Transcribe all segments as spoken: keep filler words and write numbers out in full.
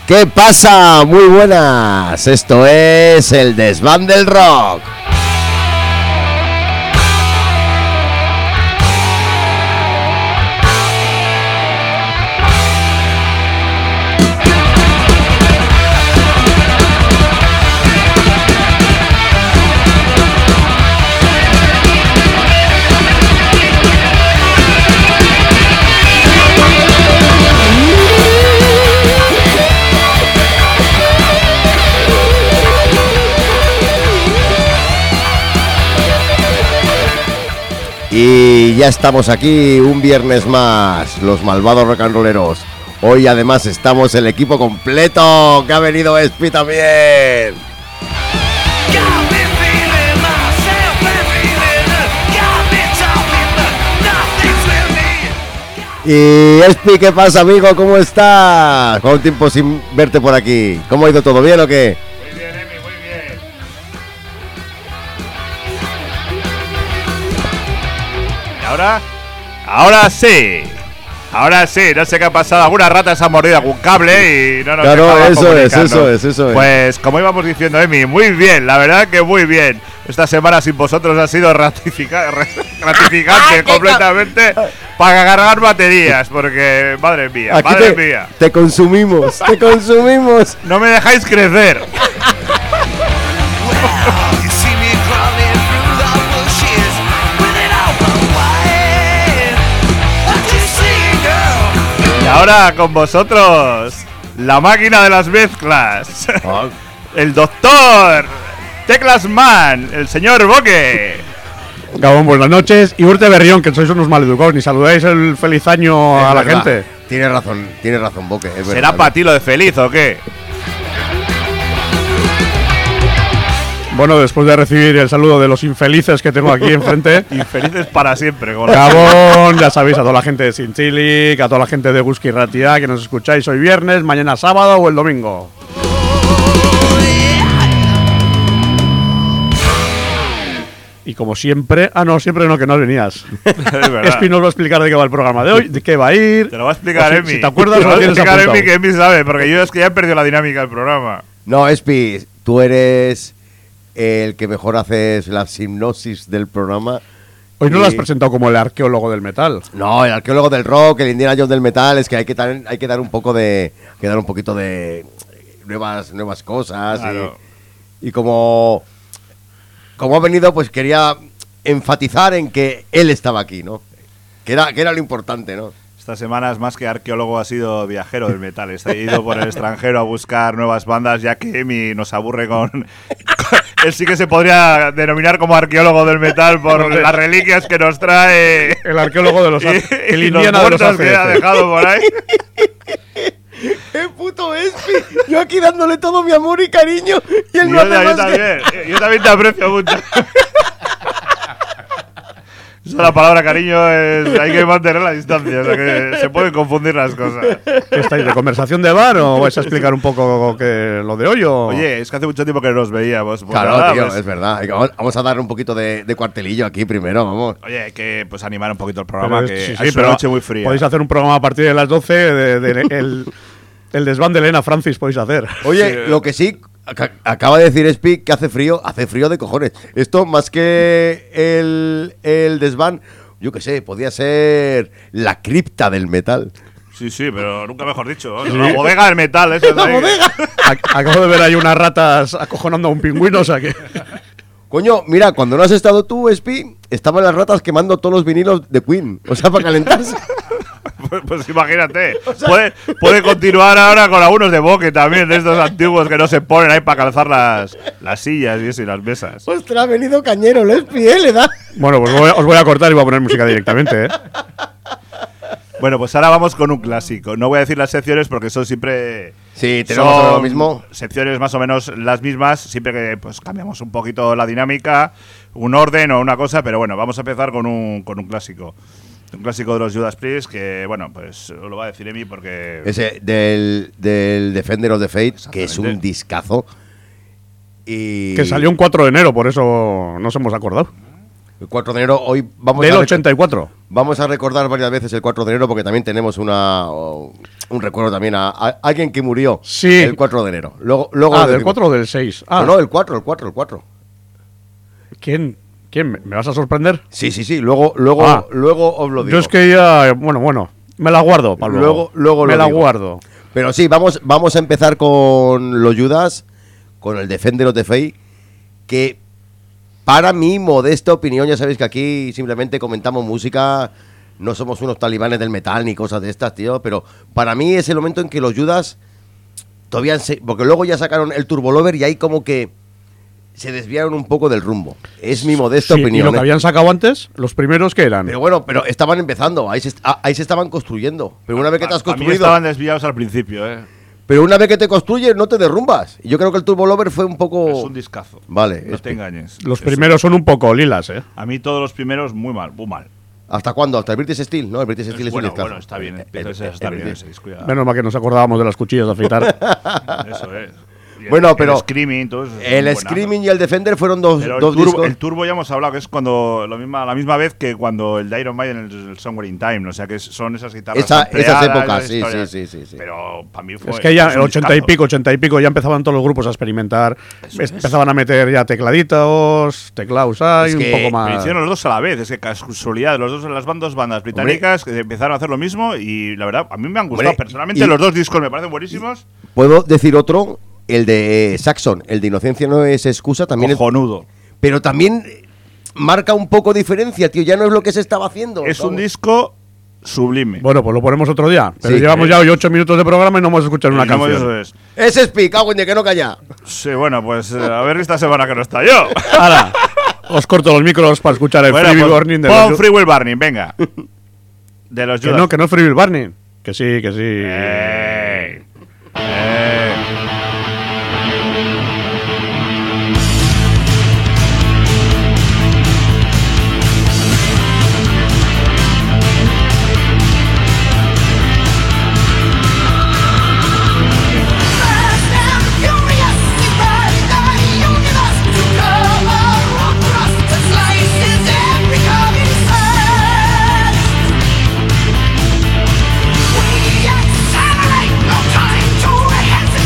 ¿Qué pasa? Muy buenas. Esto es el Desván del Rock. Y ya estamos aquí un viernes más, los malvados rock and rolleros. Hoy además estamos el equipo completo, que ha venido Espi también. Y Espi, ¿qué pasa, amigo? ¿Cómo estás? ¿Cuánto tiempo sin verte por aquí? ¿Cómo ha ido todo? ¿Bien o qué? Muy bien, Emi, muy bien. ¿Y ahora? Ahora sí. Ahora sí, no sé qué ha pasado. Alguna rata se ha mordido algún cable y no nos Claro, dejaba eso es, comunicarnos. eso es, eso es. Pues como íbamos diciendo, Emi, muy bien, la verdad que muy bien. Esta semana sin vosotros ha sido ratifica- gratificante completamente para cargar baterías, porque madre mía, Aquí madre te, mía. te consumimos, te consumimos. No me dejáis crecer. Y ahora con vosotros, la máquina de las mezclas. El doctor Teclas Man, el señor Boque. Gabón, buenas noches. Y Urte Berrión, que sois unos maleducados, ni saludáis el feliz año Es a la verdad. gente. Tienes razón, tienes razón, Boque. Es ¿Será verdad. para ti lo de feliz o qué? Bueno, después de recibir el saludo de los infelices que tengo aquí enfrente, Infelices para siempre. Con la... Gabón, ya sabéis, a toda la gente de Sin Chili, a toda la gente de Gusky Ratia, que nos escucháis hoy viernes, mañana sábado o el domingo. Y como siempre, ah no, siempre no, que no venías. Es verdad. Espi nos va a explicar de qué va el programa de hoy, de qué va a ir. Te lo va a explicar O si- Emi. Si te acuerdas, te lo lo va a tienes explicar apuntado. Emi, que Emi sabe, porque yo es que ya he perdido la dinámica del programa. No, Espi, tú eres el que mejor haces la hipnosis del programa. Hoy no Y- lo has presentado como el arqueólogo del metal. No, el arqueólogo del rock, el Indiana Jones del metal, es que hay que dar, hay que dar un poco de, hay que dar un poquito de nuevas, nuevas cosas. Claro. Y, y como, como ha venido, pues quería enfatizar en que él estaba aquí, ¿no? Que era, que era lo importante, ¿no? Estas semanas, más que arqueólogo, ha sido viajero del metal. He ido por el extranjero a buscar nuevas bandas, ya que Emi nos aburre con... con- Él sí que se podría denominar como arqueólogo del metal por las reliquias que nos trae... El arqueólogo de los y, el y los Indiana de los muertos que ha A C F. dejado por ahí. ¡Qué puto Espi! Yo aquí dándole todo mi amor y cariño y él Y no yo, hace yo más que... también, yo también te aprecio mucho. Esa la palabra cariño es, hay que mantener la distancia, o sea que se pueden confundir las cosas. ¿Qué estáis, de conversación de bar o vais a explicar un poco que, lo de hoy o...? Oye, es que hace mucho tiempo que no nos veíamos. pues Claro, nada, tío, pues, es verdad. Vamos- Vamos a darle un poquito de, de cuartelillo aquí primero, vamos. Oye, hay que pues animar un poquito el Pero programa, es- que sí, ha sí, sido pero una noche muy fría. Podéis hacer un programa a partir de las doce, de, de- el, el desván de Elena Francis podéis hacer. Oye, Sí. lo que sí, ac- acaba de decir Espi que hace frío, hace frío de cojones. Esto más que el, el desván, yo qué sé, podía ser la cripta del metal. Sí, sí, pero nunca mejor dicho. ¿no? La bodega del metal, eso. ¡La ¿no? bodega! Ac- Acabo de ver ahí unas ratas acojonando a un pingüino, o sea que... Coño, mira, cuando no has estado tú, Espi, estaban las ratas quemando todos los vinilos de Queen. O sea, para calentarse. Pues, pues imagínate. puede, puede continuar ahora con algunos de Boque también, de estos antiguos que no se ponen ahí para calzar las, las sillas y eso y las mesas. Ostras, ha venido cañero el Espi, ¿eh? Le da. Bueno, pues voy a- os voy a cortar y voy a poner música directamente, ¿eh? Bueno, pues ahora vamos con un clásico. No voy a decir las secciones porque son siempre... Sí, tenemos son lo mismo. secciones más o menos las mismas, siempre que pues cambiamos un poquito la dinámica, un orden o una cosa, pero bueno, vamos a empezar con un, con un clásico. Un clásico de los Judas Priest que, bueno, pues lo va a decir Emi porque... Ese del, del Defender of the Fate, que es un Exactamente. discazo. Y Que salió un cuatro de enero, por eso nos hemos acordado. el cuatro de enero, hoy vamos Del a, rec- ochenta y cuatro. vamos a recordar varias veces el cuatro de enero porque también tenemos una, o- un recuerdo también a, a alguien que murió Sí. el cuatro de enero. Luego, luego Ah, lo ¿del decimos. cuatro o del seis? Ah, No, no, el cuatro, el cuatro, el cuatro. ¿quién? ¿Quién? ¿Me me vas a sorprender? Sí, sí, sí, luego, luego, Ah. luego os lo digo. Yo es que ya... Bueno, bueno. Me la guardo, Pablo. Luego- luego Me lo la digo. guardo. Pero sí, vamos, vamos a empezar con los Judas, con el Defender of the Faith, que para mi modesta opinión, ya sabéis que aquí simplemente comentamos música, no somos unos talibanes del metal ni cosas de estas, tío, pero para mí es el momento en que los Judas todavía se, porque luego ya sacaron el Turbo Lover y ahí como que se desviaron un poco del rumbo. Es mi modesta Sí, opinión. ¿y lo que ¿eh? habían sacado antes? ¿Los primeros que eran? Pero bueno, pero estaban empezando, ahí se, ah, ahí se estaban construyendo. Pero una vez que te has A mí construido, estaban desviados al principio, ¿eh? pero una vez que te construyes no te derrumbas. Y yo creo que el Turbo Lover fue un poco... Es un discazo. Vale, No es- te engañes. Los Es- primeros son un poco lilas, ¿eh? A mí todos los primeros muy mal, muy mal. ¿Hasta cuándo? ¿Hasta el British Steel? No, el British Steel es, bueno, un discazo. bueno, está bien. El- Empieza el- a estar el- bien el- ese disco ya. Menos mal que nos acordábamos de las cuchillas de afeitar. Eso es. Y el- Bueno, pero El Screaming, todo eso. es El muy buenazo. Screaming y el Defender fueron dos, Pero el dos turbo, discos. el turbo ya hemos hablado que es cuando lo misma, la misma vez que cuando el de Iron Maiden el, el Somewhere in Time, o sea que es- son esas guitarras Esa- ampliadas, esas épocas, esas sí, historias. sí, sí, sí, sí. Pero para mí fue Es que ya es en un ochenta y discazo. pico, ochenta y pico ya empezaban todos los grupos a experimentar. Eso es. Empezaban a meter ya tecladitos, teclados hay, Es un que poco Pero más. hicieron los dos a la vez, es que casualidad, los dos las bandas, dos bandas británicas que empezaron a hacer lo mismo y la verdad, a mí me han gustado Hombre, personalmente y- los dos discos, me parecen buenísimos. Puedo decir otro, el de Saxon, el de Inocencia no es excusa, también es- Cojonudo. pero también eh, marca un poco diferencia, tío, ya no es lo que se estaba haciendo. Es un ¿sabes? disco sublime. Bueno, pues lo ponemos otro día. Pero Sí. llevamos ya hoy ocho minutos de programa y no hemos escuchado una Y no hemos- canción. eso es. Ese es Pi, cago en de que no calla. Sí, bueno, pues eh, a ver esta semana que no está yo. Ahora, os corto los micros para escuchar el Bueno, Free Will pues, Burning de pon los Free Will Burning, venga. De los Que Judas. no, que no es Free Will Burning. Que sí, que sí. Eh, eh. We accelerate, no time to hesitate.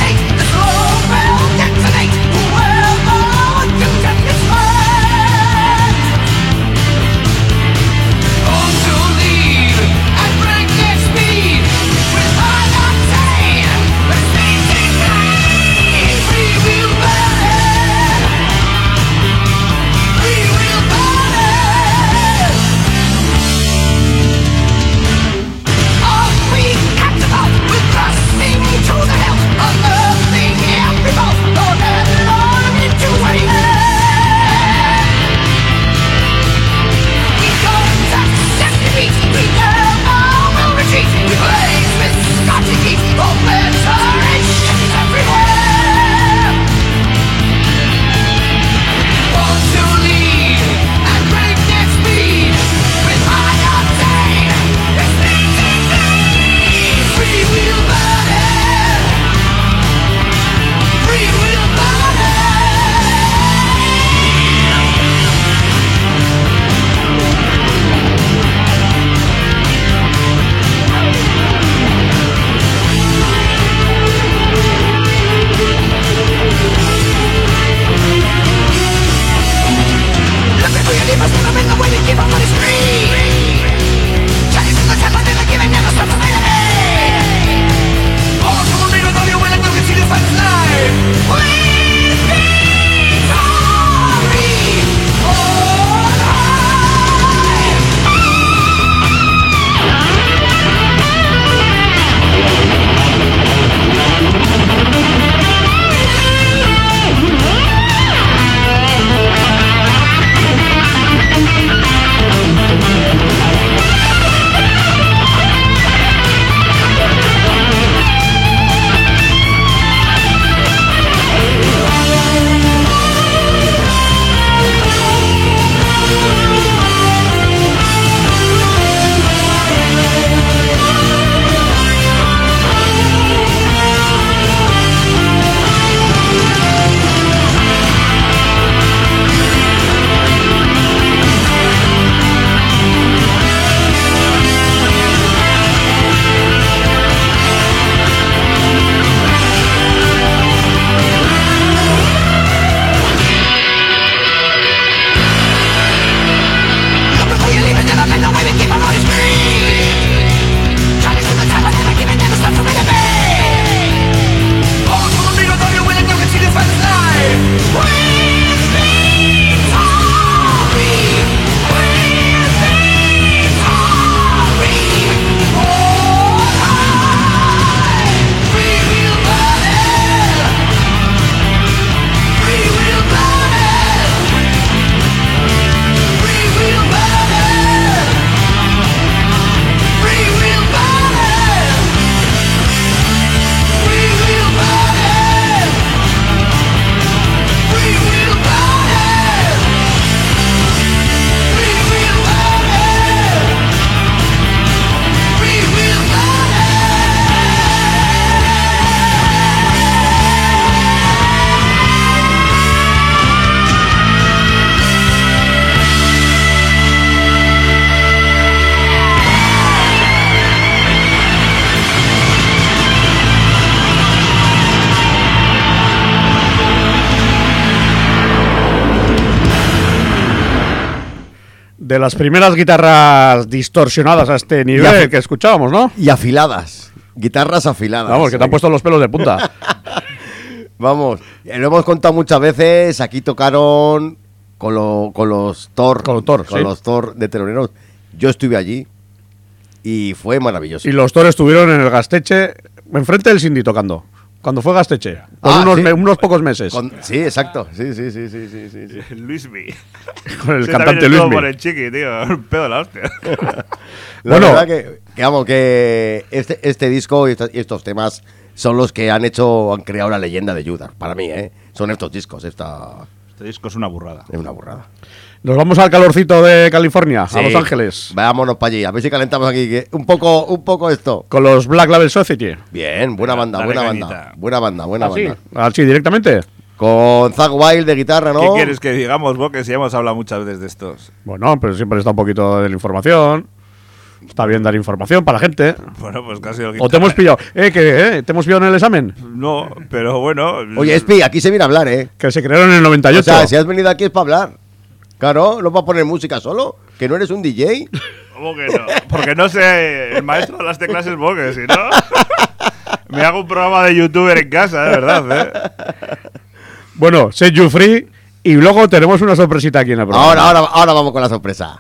De las primeras guitarras distorsionadas a este nivel afi- que escuchábamos, ¿no? Y afiladas. Guitarras afiladas. Vamos, que te han puesto los pelos de punta. Vamos, eh, lo hemos contado muchas veces. Aquí tocaron con, lo- con los Thor. Con los Thor, con sí. los Thor de Teloneros. Yo estuve allí y fue maravilloso. Y los Thor estuvieron en el Gasteche, enfrente del Cindy tocando. Cuando fue Gasteche. Por Ah, unos, sí. me- unos pocos meses. Con- sí, exacto. Sí, sí, sí, sí, sí, sí, sí. Luismi. Con el Sí, cantante también estuvo Luismi. por el chiqui, tío. Un pedo de la hostia. La Bueno. verdad que, que, vamos, que este, este disco y estos, y estos temas son los que han hecho, han creado la leyenda de Judas. Para mí, ¿eh? Son estos discos. Esta Este disco es una burrada. es una burrada. Nos vamos al calorcito de California, a Sí. Los Ángeles. Vámonos para allí. A ver si calentamos aquí. Que un poco, un poco esto. Con los Black Label Society. Bien, buena banda, Dale buena cañita. banda. Buena banda, buena ¿Así? banda. ¿Así directamente? Con Zack Wild de guitarra, ¿no? ¿Qué quieres que digamos, vos? Que si hemos hablado muchas veces de estos. Bueno, pero siempre está un poquito de la información. Está bien dar información para la gente. Bueno, pues casi el ¿O te hemos pillado? ¿Eh? ¿Que, eh? ¿Te hemos pillado en el examen? No, pero bueno. Oye, Espi, aquí se viene a hablar, ¿eh? Que se crearon en el noventa y ocho. O sea, si has venido aquí es para hablar. Claro, no para poner música solo. Que no eres un D J. ¿Cómo que no? Porque no sé, el maestro de las teclas es vos, que si no. Me hago un programa de youtuber en casa, de verdad, ¿eh? Bueno, Set You Free. Y luego tenemos una sorpresita aquí en el programa. Ahora, ahora, ahora vamos con la sorpresa.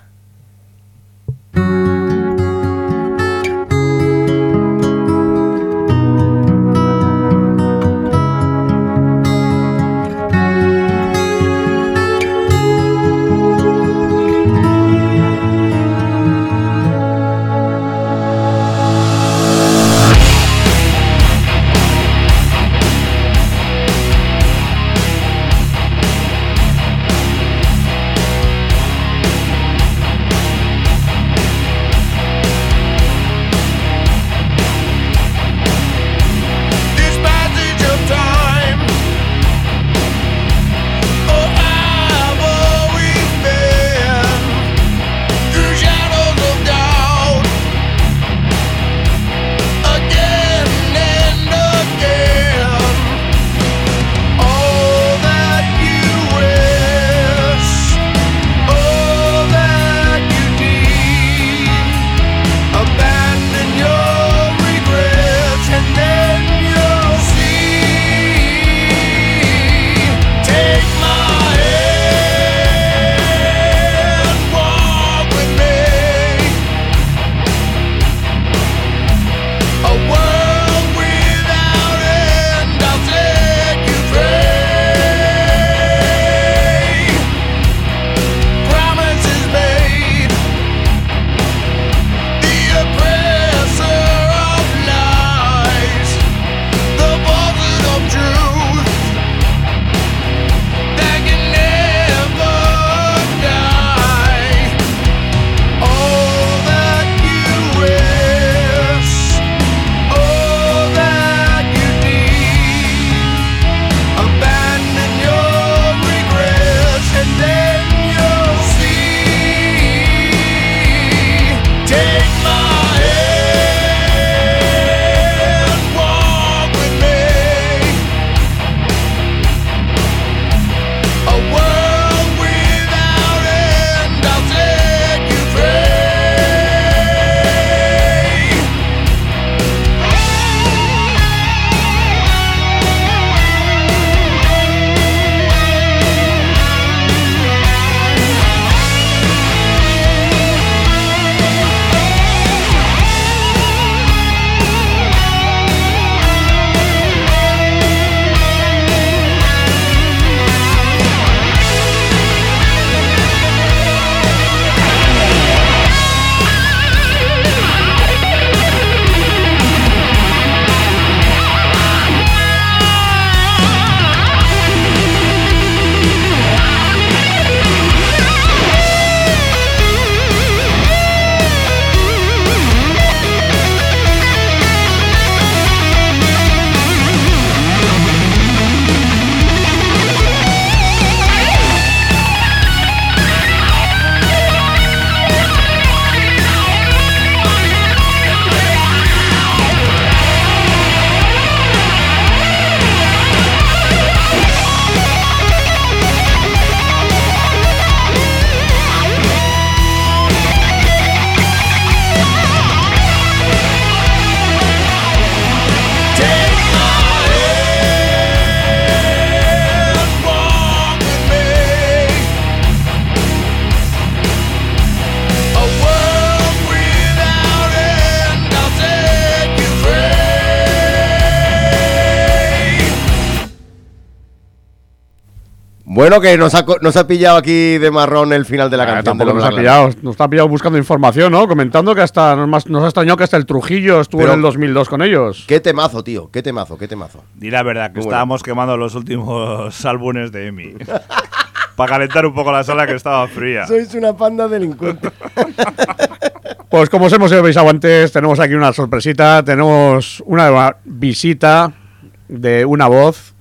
Bueno, que nos ha, co- nos ha pillado aquí de marrón el final de la Ah, canción. tampoco de nos los ha Black Lives. pillado, nos ha pillado buscando información, ¿no? Comentando que hasta nos, más- nos ha extrañado que hasta el Trujillo estuvo Pero- en el dos mil dos con ellos. Qué temazo, tío. Qué temazo, qué temazo. Di la verdad, que Muy bueno. estábamos quemando los últimos álbumes de Emi. Para calentar un poco la sala que estaba fría. Sois una panda delincuente. Pues como os hemos avisado antes, tenemos aquí una sorpresita, tenemos una visita de una voz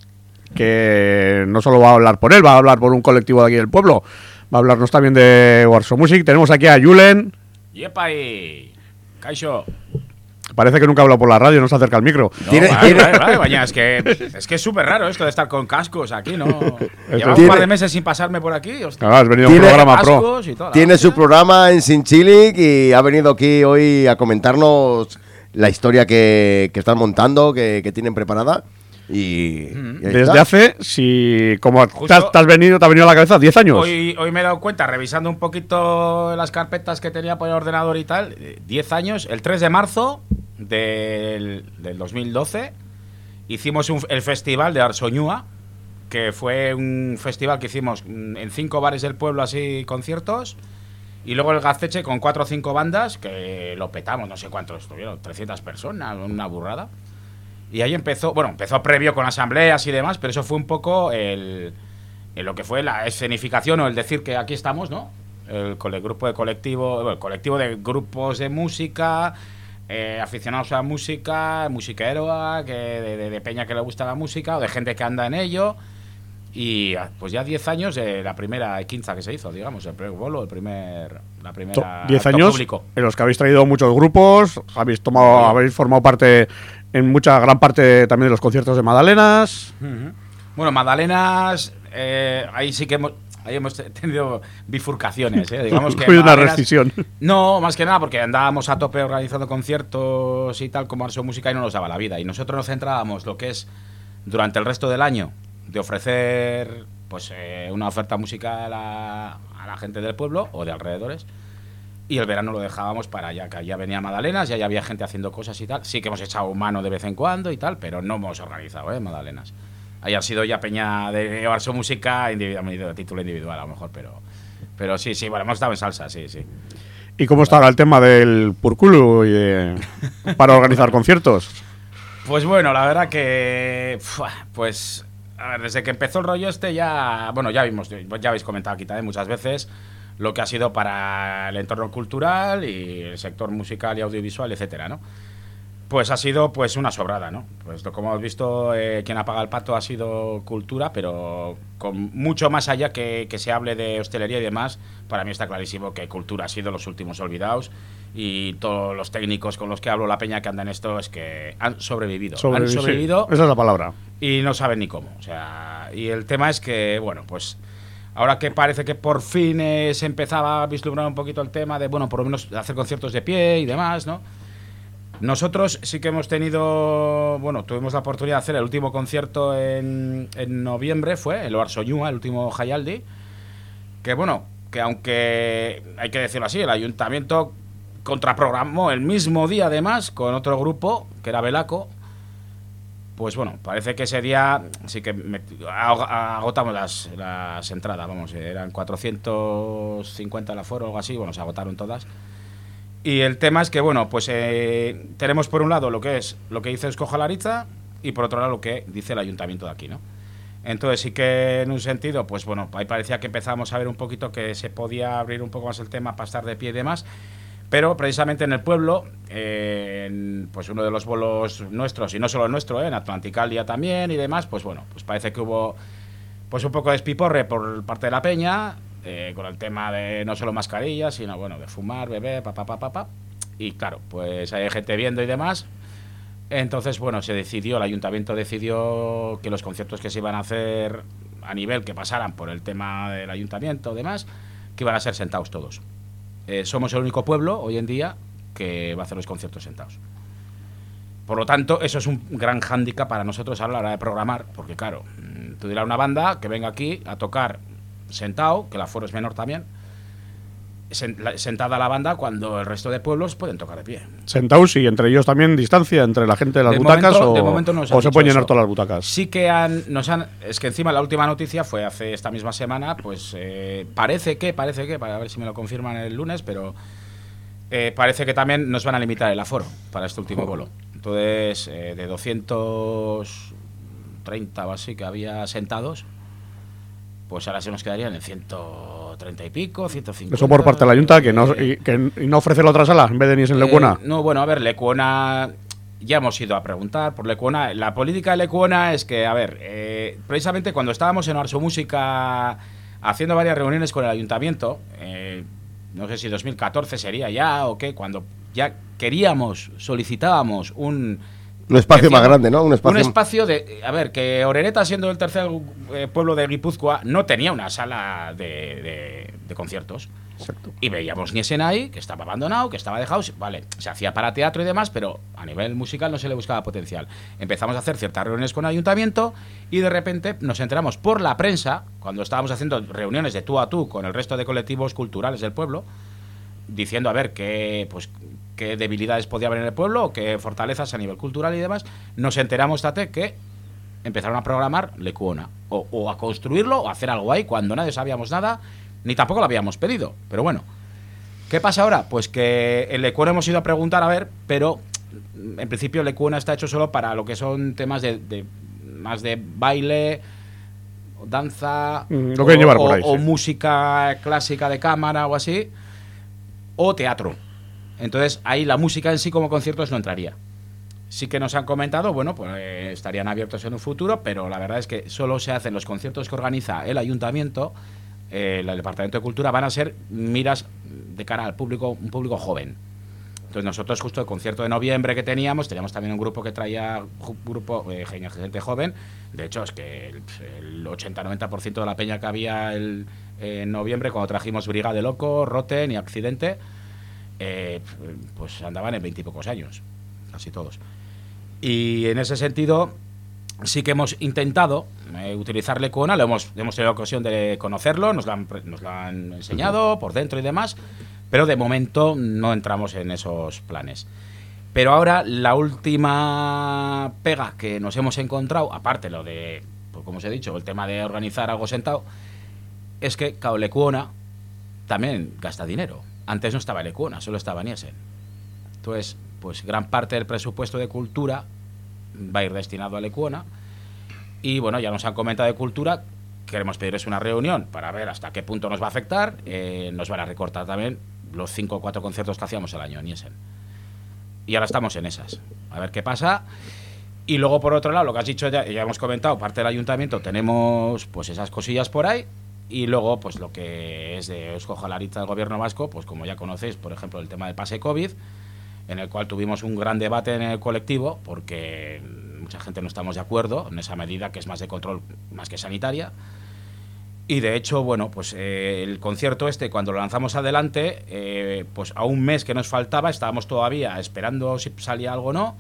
que no solo va a hablar por él, va a hablar por un colectivo de aquí del pueblo, va a hablarnos también de Warsaw Music. Tenemos aquí a Julen, Yepai, Kaixo. parece que nunca ha hablado por la radio, no se acerca al micro. No, Tiene- vale, tiene- vale, vale, baña, es que es que es súper raro esto de estar con cascos aquí, ¿no? Llevaba un Tiene- par de meses sin pasarme por aquí. hostia. Claro, has venido a un Tiene programa pro. Cascos y toda la Tiene hostia. su programa en Sinchilic y ha venido aquí hoy a comentarnos la historia que, que están montando, que, que tienen preparada. Y, y ahí Desde está. hace, si como te Justo- has, te has venido, te ha venido a la cabeza, diez años. Hoy, hoy me he dado cuenta, revisando un poquito las carpetas que tenía por el ordenador y tal, eh, diez años, el tres de marzo del, del dos mil doce, hicimos un- el festival de Arsoñúa, que fue un festival que hicimos mm, en cinco bares del pueblo, así, conciertos, y luego el Gazteche con cuatro o cinco bandas, que lo petamos, no sé cuántos estuvieron, trescientas personas, una burrada. Y ahí empezó, bueno, empezó previo con asambleas y demás, pero eso fue un poco el, en lo que fue la escenificación o el decir que aquí estamos, ¿no? El, con el grupo de colectivo, bueno, el colectivo de grupos de música, eh, aficionados a la música, musiqueroa, que de, de- de peña que le gusta la música o de gente que anda en ello. Y ah, pues ya diez años de la primera quinza que se hizo, digamos, el primer bolo, el primer, la To- primera diez acto años público. en los que habéis traído muchos grupos, habéis tomado, Sí. habéis formado parte en mucha gran parte también de los conciertos de Madalenas. Ujú. Bueno, Magdalenas, eh, ahí sí que hemos, ahí hemos tenido bifurcaciones, ¿eh? Digamos que Fue una Magdalenas- rescisión. No, más que nada porque andábamos a tope organizando conciertos y tal como Arso Música y no nos daba la vida. Y nosotros nos centrábamos lo que es durante el resto del año de ofrecer pues eh, una oferta musical a, a la gente del pueblo o de alrededores. Y el verano lo dejábamos para allá, que allá venía Magdalenas, ya había gente haciendo cosas y tal. Sí que hemos echado mano de vez en cuando y tal, pero no hemos organizado, ¿eh? Magdalenas. Ahí ha sido ya peña de Arso Música, individual, a título individual a lo mejor, pero, pero sí, sí, bueno, hemos estado en salsa, sí, sí. ¿Y cómo está ahora el tema del Purculu y de- para organizar conciertos? Pues bueno, la verdad que. Fua, Pues. A ver, desde que empezó el rollo este ya. Bueno, ya vimos, ya habéis comentado aquí también muchas veces lo que ha sido para el entorno cultural y el sector musical y audiovisual, etcétera, ¿no? Pues ha sido pues una sobrada, ¿no? Pues lo- como hemos visto, eh, quien apaga el pato ha sido cultura, pero con mucho más allá que, que se hable de hostelería y demás, para mí está clarísimo que cultura ha sido los últimos olvidados y todos los técnicos con los que hablo, la peña que anda en esto, es que han sobrevivido. Sobrevi- han sí, sobrevivido esa es la palabra. y no saben ni cómo. O sea, y el tema es que, bueno, pues ahora que parece que por fin eh, se empezaba a vislumbrar un poquito el tema de, bueno, por lo menos hacer conciertos de pie y demás, ¿no? Nosotros sí que hemos tenido, bueno, tuvimos la oportunidad de hacer el último concierto en, en noviembre, fue el Arsoñúa, el último Jaialdi, que bueno, que aunque hay que decirlo así, el ayuntamiento contraprogramó el mismo día además con otro grupo, que era Belaco. Pues bueno, parece que ese día sí que me- ag- agotamos las, las entradas, vamos, eran cuatrocientos cincuenta el aforo o algo así, bueno, se agotaron todas. Y el tema es que, bueno, pues eh, tenemos por un lado lo que es lo que dice Escoja Laritza y por otro lado lo que dice el ayuntamiento de aquí, ¿no? Entonces sí que en un sentido, pues bueno, ahí parecía que empezamos a ver un poquito que se podía abrir un poco más el tema para estar de pie y demás. Pero precisamente en el pueblo, eh, en, pues uno de los bolos nuestros, y no solo el nuestro, eh, en Atlanticalia también y demás, pues bueno, pues parece que hubo pues un poco de despiporre por parte de la peña, eh, con el tema de no solo mascarillas, sino bueno, de fumar, beber, pa, pa, pa, pa, pa. Y claro, pues hay gente viendo y demás. Entonces, bueno, se decidió, el ayuntamiento decidió que los conciertos que se iban a hacer a nivel que pasaran por el tema del ayuntamiento y demás, que iban a ser sentados todos. Eh, somos el único pueblo hoy en día que va a hacer los conciertos sentados. Por lo tanto, eso es un gran hándicap para nosotros a la hora de programar, porque claro, mm, tú dirás una banda que venga aquí a tocar sentado, que el aforo es menor también, sentada la banda cuando el resto de pueblos pueden tocar de pie. Sentados y entre ellos también distancia entre la gente de las de butacas momento, o, de momento nos o se pueden llenar eso. todas las butacas. Sí que han, nos han, es que encima la última noticia fue hace esta misma semana, pues eh, parece que, parece que, para ver si me lo confirman el lunes, pero eh, parece que también nos van a limitar el aforo para este último bolo. Entonces, eh, de doscientos treinta o así que había sentados, pues ahora se nos quedarían en ciento treinta y pico, ciento cincuenta. Eso por parte de la Junta, que no, y, que y no ofrece la otra sala en vez de ni en Lecuona. Eh, no, bueno, a ver, Lecuona, ya hemos ido a preguntar por Lecuona. La política de Lecuona es que, a ver, eh, precisamente cuando estábamos en Arso Música haciendo varias reuniones con el ayuntamiento, eh, no sé si dos mil catorce sería ya o qué, cuando ya queríamos, solicitábamos un... Un espacio más grande, ¿no? Un espacio, un espacio de... A ver, que Orereta, siendo el tercer eh, pueblo de Guipúzcoa, no tenía una sala de, de, de conciertos. Exacto. Y veíamos Niesen ahí, que estaba abandonado, que estaba dejado. Vale, se hacía para teatro y demás, pero a nivel musical no se le buscaba potencial. Empezamos a hacer ciertas reuniones con el ayuntamiento y de repente nos enteramos por la prensa, cuando estábamos haciendo reuniones de tú a tú con el resto de colectivos culturales del pueblo, diciendo a ver qué, pues, qué debilidades podía haber en el pueblo o qué fortalezas a nivel cultural y demás, nos enteramos, Tate, que empezaron a programar Lecuona, o, o a construirlo o a hacer algo ahí cuando nadie sabíamos nada, ni tampoco lo habíamos pedido. Pero bueno, ¿qué pasa ahora? Pues que en Lecuona hemos ido a preguntar a ver, pero en principio Lecuona está hecho solo para lo que son temas de, de más de baile, danza, mm, lo que llevar por o, ahí, o sí. música clásica de cámara o así, o teatro. Entonces ahí la música en sí como conciertos no entraría. Sí que nos han comentado, bueno, pues eh, estarían abiertos en un futuro, pero la verdad es que solo se hacen los conciertos que organiza el ayuntamiento, eh, el Departamento de Cultura, van a ser miras de cara al público, un público joven. Entonces nosotros justo el concierto de noviembre que teníamos, teníamos también un grupo que traía un grupo eh, gente joven. De hecho, es que el, el ochenta noventa por ciento de la peña que había el, eh, en noviembre, cuando trajimos Briga de Loco, Roten y Accidente, eh, pues andaban en veintipocos años, casi todos. Y en ese sentido sí que hemos intentado eh, utilizar Lecuona, lo hemos, hemos tenido ocasión de conocerlo, nos lo, han, nos lo han enseñado por dentro y demás, pero de momento no entramos en esos planes. Pero ahora la última pega que nos hemos encontrado, aparte lo de, pues como os he dicho, el tema de organizar algo sentado, es que claro, Lecuona también gasta dinero. Antes no estaba Lecuona, solo estaba Niesen. Entonces, pues gran parte del presupuesto de cultura va a ir destinado a Lecuona. Y bueno, ya nos han comentado de cultura, queremos pedirles una reunión para ver hasta qué punto nos va a afectar. Eh, nos van a recortar también los cinco o cuatro conciertos que hacíamos al año en Niesen. Y ahora estamos en esas. A ver qué pasa. Y luego, por otro lado, lo que has dicho, ya, ya hemos comentado, parte del ayuntamiento, tenemos pues esas cosillas por ahí. Y luego, pues lo que es de Eusko Jaurlaritza del gobierno vasco, pues como ya conocéis, por ejemplo, el tema del pase COVID, en el cual tuvimos un gran debate en el colectivo, porque mucha gente no estamos de acuerdo en esa medida que es más de control, más que sanitaria. Y de hecho, bueno, pues eh, el concierto este, cuando lo lanzamos adelante, eh, pues a un mes que nos faltaba, estábamos todavía esperando si salía algo o no,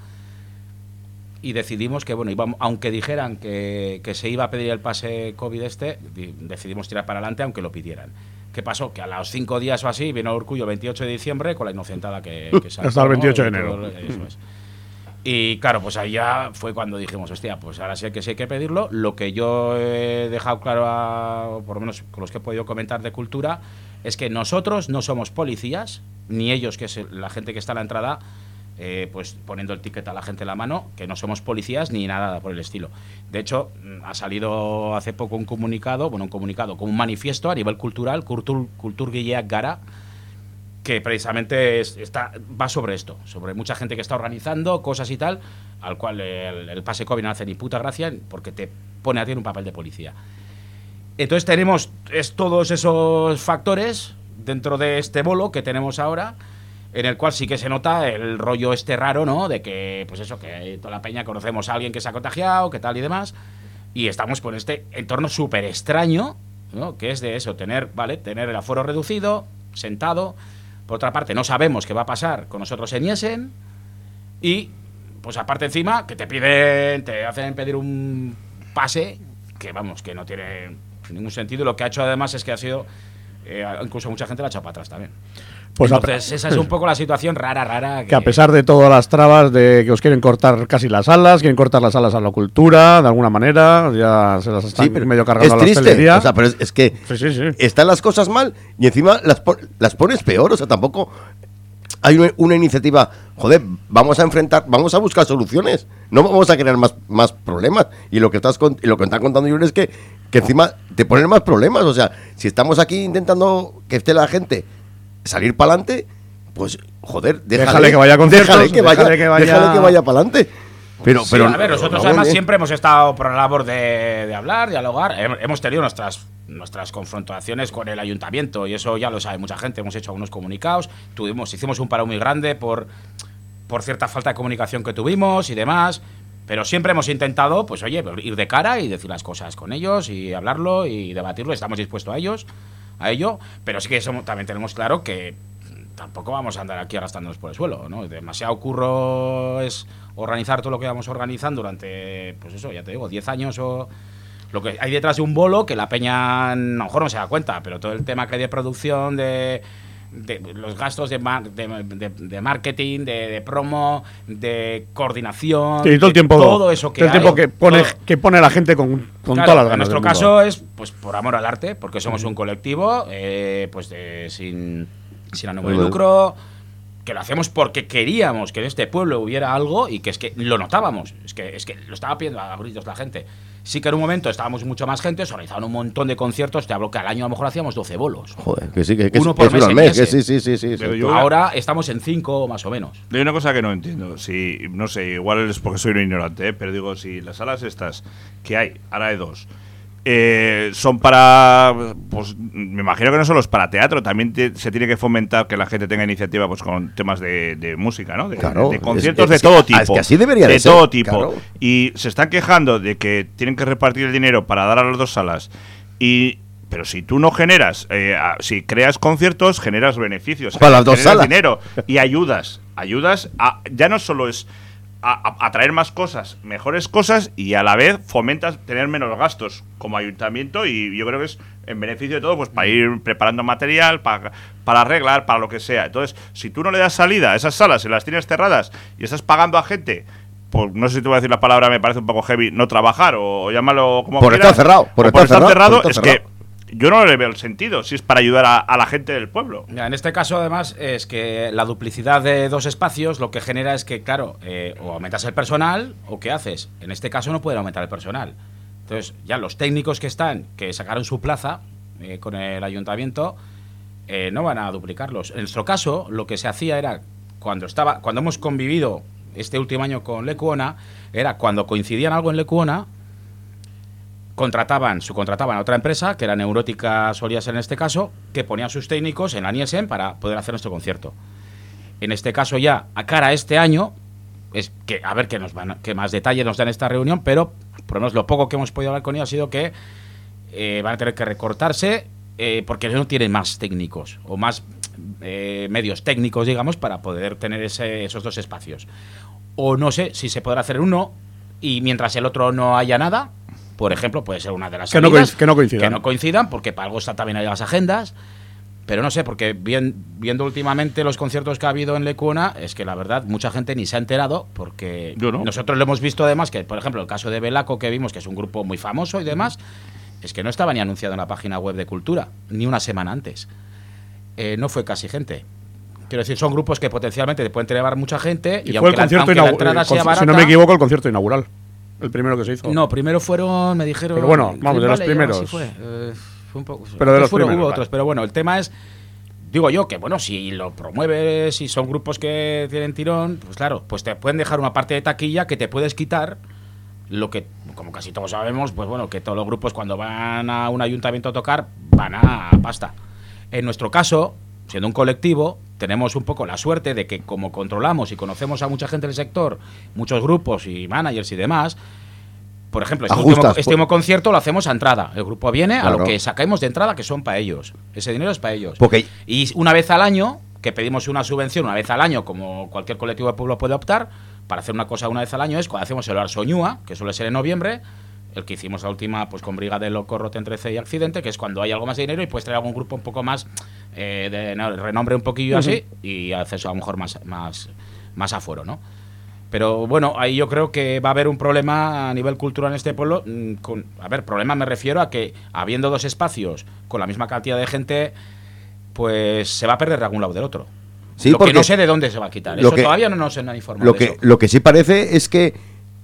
y decidimos que, bueno, íbamos, aunque dijeran que, que se iba a pedir el pase COVID este, decidimos tirar para adelante aunque lo pidieran. ¿Qué pasó? Que a los cinco días o así vino Urkullu veintiocho de diciembre con la inocentada que, que salió. Hasta el veintiocho, ¿no? de enero. Todo, eso es. Y claro, pues ahí ya fue cuando dijimos, hostia, pues ahora sí que sí hay que pedirlo. Lo que yo he dejado claro, a, por lo menos con los que he podido comentar de cultura, es que nosotros no somos policías, ni ellos, que es la gente que está a la entrada, eh, pues poniendo el ticket a la gente en la mano, que no somos policías ni nada por el estilo. De hecho, ha salido hace poco un comunicado, bueno, un comunicado como un manifiesto a nivel cultural, Kultur, Kulturgileak Gara, que precisamente es, está, va sobre esto, sobre mucha gente que está organizando cosas y tal, al cual el, el pase COVID no hace ni puta gracia porque te pone a ti en un papel de policía. Entonces tenemos es, todos esos factores dentro de este bolo que tenemos ahora, en el cual sí que se nota el rollo este raro, ¿no? De que, pues eso, que toda la peña conocemos a alguien que se ha contagiado, que tal y demás, y estamos con este entorno súper extraño, ¿no? Que es de eso, tener, ¿vale? Tener el aforo reducido, sentado. Por otra parte, no sabemos qué va a pasar con nosotros en Niesen. Y, pues aparte encima, que te piden, te hacen pedir un pase, que vamos, que no tiene ningún sentido. Lo que ha hecho además es que ha sido eh, incluso mucha gente la ha echado para atrás también. Pues Entonces, a, esa es un poco la situación rara, rara. Que, que a pesar de todas las trabas de que os quieren cortar casi las alas, quieren cortar las alas a la cultura, de alguna manera, ya se las están Sí, pero medio cargando es a la triste. hostelería. O sea, pero es, es que Sí, sí, sí. están las cosas mal y encima las, pon- las pones peor. O sea, tampoco hay una, una iniciativa. Joder, vamos a enfrentar, vamos a buscar soluciones. No vamos a crear más, más problemas. Y lo que estás con- y lo que está contando Yuri es que, que encima te ponen más problemas. O sea, si estamos aquí intentando que esté la gente salir para adelante, pues joder, déjale, Déjale que vaya a conciertos, déjale que vaya, déjale que vaya- déjale que vaya para adelante. Pero, Sí, pero a ver, nosotros no, además no, siempre hemos estado por la labor de, de hablar, dialogar. Hem- Hemos tenido nuestras nuestras confrontaciones con el ayuntamiento y eso ya lo sabe mucha gente. Hemos hecho algunos comunicados, tuvimos, hicimos un paro muy grande por, por cierta falta de comunicación que tuvimos y demás. Pero siempre hemos intentado, pues oye, ir de cara y decir las cosas con ellos y hablarlo y debatirlo. Estamos dispuestos a ellos, a ello. Pero sí que somos, también tenemos claro que tampoco vamos a andar aquí arrastrándonos por el suelo, ¿no? Demasiado curro es organizar todo lo que vamos organizando durante, pues eso, ya te digo, diez años o lo que hay detrás de un bolo que la peña a lo mejor no se da cuenta, pero todo el tema que hay de producción, de, de los gastos de, mar- de, de- de marketing, de, de promo, de coordinación, Sí, todo el de tiempo, todo eso que todo el hay, tiempo que pone, todo. que pone la gente con, con Claro, todas las en ganas nuestro del mundo. caso es pues por amor al arte, porque somos un colectivo eh, pues de- sin, sin ánimo de Muy bien. lucro, que lo hacemos porque queríamos que en este pueblo hubiera algo y que es que lo notábamos, es que, es que lo estaba pidiendo a gritos la gente. Sí que en un momento estábamos mucho más gente, se organizaban un montón de conciertos, te hablo que al año a lo mejor hacíamos doce bolos. Joder, que sí, que, que Uno es, por que es uno mes al en mes, que ese. sí, sí, sí, sí, Pero sí. yo- Ahora estamos en cinco más o menos. Hay una cosa que no entiendo. Si, no sé, igual es porque soy un ignorante, ¿eh? Pero digo, si las salas estas que hay, ahora hay dos, eh, son para. Pues me imagino que no solo es para teatro, también te- se tiene que fomentar que la gente tenga iniciativa pues con temas de, de música, ¿no? De, Claro, de es- conciertos es de que- todo ah, tipo. es que así debería de de ser, todo tipo. claro. Y se están quejando de que tienen que repartir el dinero para dar a las dos salas. Y. Pero si tú no generas, eh, a- si creas conciertos, generas beneficios. Para las dos generas salas. dinero y ayudas. Ayudas a. Ya no solo es a, a- a traer más cosas, mejores cosas, y a la vez fomentas tener menos gastos como ayuntamiento, y yo creo que es en beneficio de todo, pues para ir preparando material, para, para arreglar, para lo que sea. Entonces, si tú no le das salida a esas salas y las tienes cerradas y estás pagando a gente, pues no sé si te voy a decir la palabra, me parece un poco heavy, no trabajar, o llámalo como Por quieras, estar cerrado, por o estar cerrado, cerrado, por es estar que yo no le veo el sentido, si es para ayudar a, a la gente del pueblo. Ya, en este caso, además, es que la duplicidad de dos espacios lo que genera es que, claro, eh, o aumentas el personal o ¿qué haces? En este caso no pueden aumentar el personal. Entonces, ya los técnicos que están, que sacaron su plaza eh, con el ayuntamiento, eh, no van a duplicarlos. En nuestro caso, lo que se hacía era, cuando estaba, cuando hemos convivido este último año con Lecuona, era cuando coincidían algo en Lecuona, contrataban, subcontrataban a otra empresa, que era Neurótica, solía ser en este caso, que ponía a sus técnicos en la Nielsen para poder hacer nuestro concierto. En este caso ya, a cara a este año, es que a ver qué nos van, qué más detalle nos dan esta reunión, pero por lo menos lo poco que hemos podido hablar con ellos ha sido que eh, van a tener que recortarse eh, porque no tienen más técnicos o más eh, medios técnicos, digamos, para poder tener ese, esos dos espacios. O no sé si se podrá hacer uno y mientras el otro no haya nada. Por ejemplo, puede ser una de las Que no salidas, coinc- que no coincidan. que no coincidan, porque para algo está también ahí las agendas. Pero no sé, porque bien, viendo últimamente los conciertos que ha habido en Lecuona, es que la verdad mucha gente ni se ha enterado, porque Yo no. nosotros lo hemos visto además, que por ejemplo el caso de Belaco que vimos, que es un grupo muy famoso y demás, es que no estaba ni anunciado en la página web de Cultura, ni una semana antes. Eh, no fue casi gente. Quiero decir, son grupos que potencialmente te pueden llevar mucha gente, y, Y fue aunque, el concierto la, aunque la inaugural. entrada sea barata... Si no me equivoco, el concierto inaugural. El primero que se hizo. No, primero fueron, me dijeron... Pero bueno, vamos, de los Vale, primeros. algo así fue. Eh, fue un poco, Pero de los fueron, primeros, hubo vale. otros, pero bueno, el tema es, digo yo, que bueno, si lo promueves, si son grupos que tienen tirón, pues claro, pues te pueden dejar una parte de taquilla que te puedes quitar, lo que, como casi todos sabemos, pues bueno, que todos los grupos cuando van a un ayuntamiento a tocar, van a pasta. En nuestro caso, siendo un colectivo, tenemos un poco la suerte de que como controlamos y conocemos a mucha gente del sector, muchos grupos y managers y demás, por ejemplo, este, Ajustas, último, este pues. último concierto lo hacemos a entrada. El grupo viene a Claro. lo que saquemos de entrada, que son para ellos. Ese dinero es para ellos. Porque- Y una vez al año, que pedimos una subvención una vez al año, como cualquier colectivo de pueblo puede optar, para hacer una cosa una vez al año es cuando hacemos el Arsoñúa, que suele ser en noviembre, el que hicimos la última, pues con Brigadelo, Corrote entre C y Accidente, que es cuando hay algo más de dinero y puedes traer algún grupo un poco más eh, de no, renombre un poquillo uh-huh. así y haces a lo mejor más, más, más aforo, ¿no? Pero bueno, ahí yo creo que va a haber un problema a nivel cultural en este pueblo. Con, a ver, problema me refiero a que habiendo dos espacios con la misma cantidad de gente, pues se va a perder de algún lado del otro. Sí, lo que no sé de dónde se va a quitar. Eso que, todavía no nos han informado lo de que, eso. Lo que sí parece es que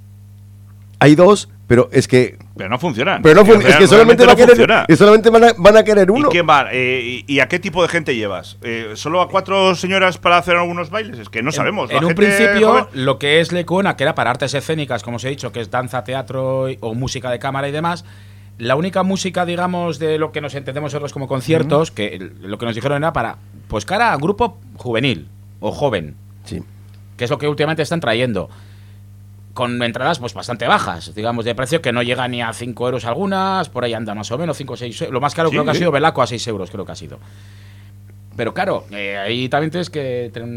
hay dos, pero es que... Pero no funcionan. Pero no fun es que solamente, va no a querer, y solamente van, a, van a querer uno. ¿Y quién va? Eh, y, ¿Y a qué tipo de gente llevas? Eh, ¿Solo a cuatro señoras para hacer algunos bailes? Es que no sabemos. En, en un principio, joven... lo que es Lecuona, que era para artes escénicas, como os he dicho, que es danza, teatro y, o música de cámara y demás, la única música, digamos, de lo que nos entendemos nosotros como conciertos, uh-huh. que lo que nos dijeron era para, pues cara a grupo juvenil o joven. Sí. Que es lo que últimamente están trayendo. Con entradas pues bastante bajas, digamos, de precio, que no llega ni a cinco euros algunas, por ahí anda más o menos, cinco o seis. Lo más caro sí, creo que sí. ha sido Belaco a seis euros, creo que ha sido. Pero claro, eh, ahí también tienes que tener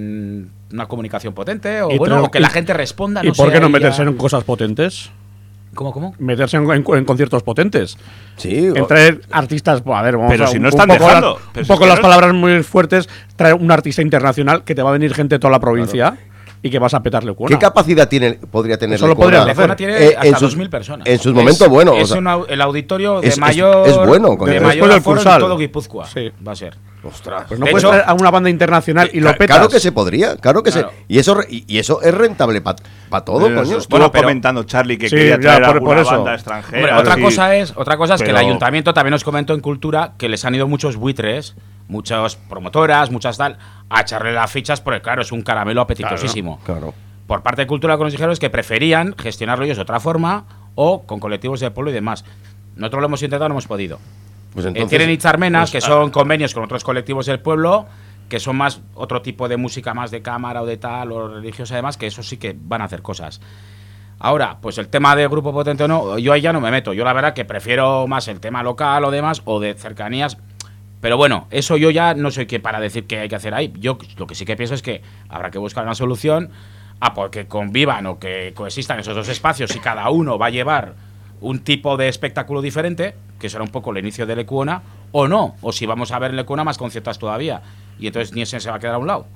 una comunicación potente, o bueno, o que la gente responda. ¿Y no por sé, qué no meterse ya... en cosas potentes? ¿Cómo, cómo? Meterse en, en, en conciertos potentes. Sí. En traer artistas, pues, a ver, vamos pero a si un, no están un poco dejando. La, un poco las no... palabras muy fuertes, traer un artista internacional que te va a venir gente de toda la provincia. Claro. Y que vas a petar Lecuona. ¿Qué capacidad tiene, podría tener Lecuona? Podría Lecuona tiene eh, hasta sus, dos mil personas. En sus momentos, bueno. Es o sea, una, el auditorio de es, mayor. Es, es bueno. De mayor del Fursal. Todo Guipúzcoa. Sí. Va a ser. Ostras. Pues no puedes traer a una banda internacional y lo petas. Claro que se podría, claro que claro. se. Y eso, y, y eso es rentable para pa todo, pero coño. Estuvo bueno, comentando Charlie que sí, quería traer ya, por, alguna por eso. banda extranjera. Hombre, otra sí. cosa es, otra cosa es pero... que el ayuntamiento también nos comentó en Cultura que les han ido muchos buitres, muchas promotoras, muchas tal, a echarle las fichas porque claro, es un caramelo apetitosísimo. Claro. claro. Por parte de Cultura, lo que nos dijeron es que preferían gestionarlo ellos de otra forma o con colectivos de pueblo y demás. Nosotros lo hemos intentado, no hemos podido. Pues entonces, eh, tienen Itzarmenas, pues, que son convenios con otros colectivos del pueblo, que son más otro tipo de música más de cámara o de tal, o religiosa además, que eso sí que van a hacer cosas. Ahora, pues el tema de grupo potente o no, yo ahí ya no me meto. Yo la verdad que prefiero más el tema local o demás, o de cercanías. Pero bueno, eso yo ya no soy quien para decir qué hay que hacer ahí. Yo lo que sí que pienso es que habrá que buscar una solución a porque convivan o que coexistan esos dos espacios y cada uno va a llevar un tipo de espectáculo diferente, que será un poco el inicio de Lecuona, o no, o si vamos a ver en Lecuona más conciertos todavía, y entonces Nielsen se va a quedar a un lado.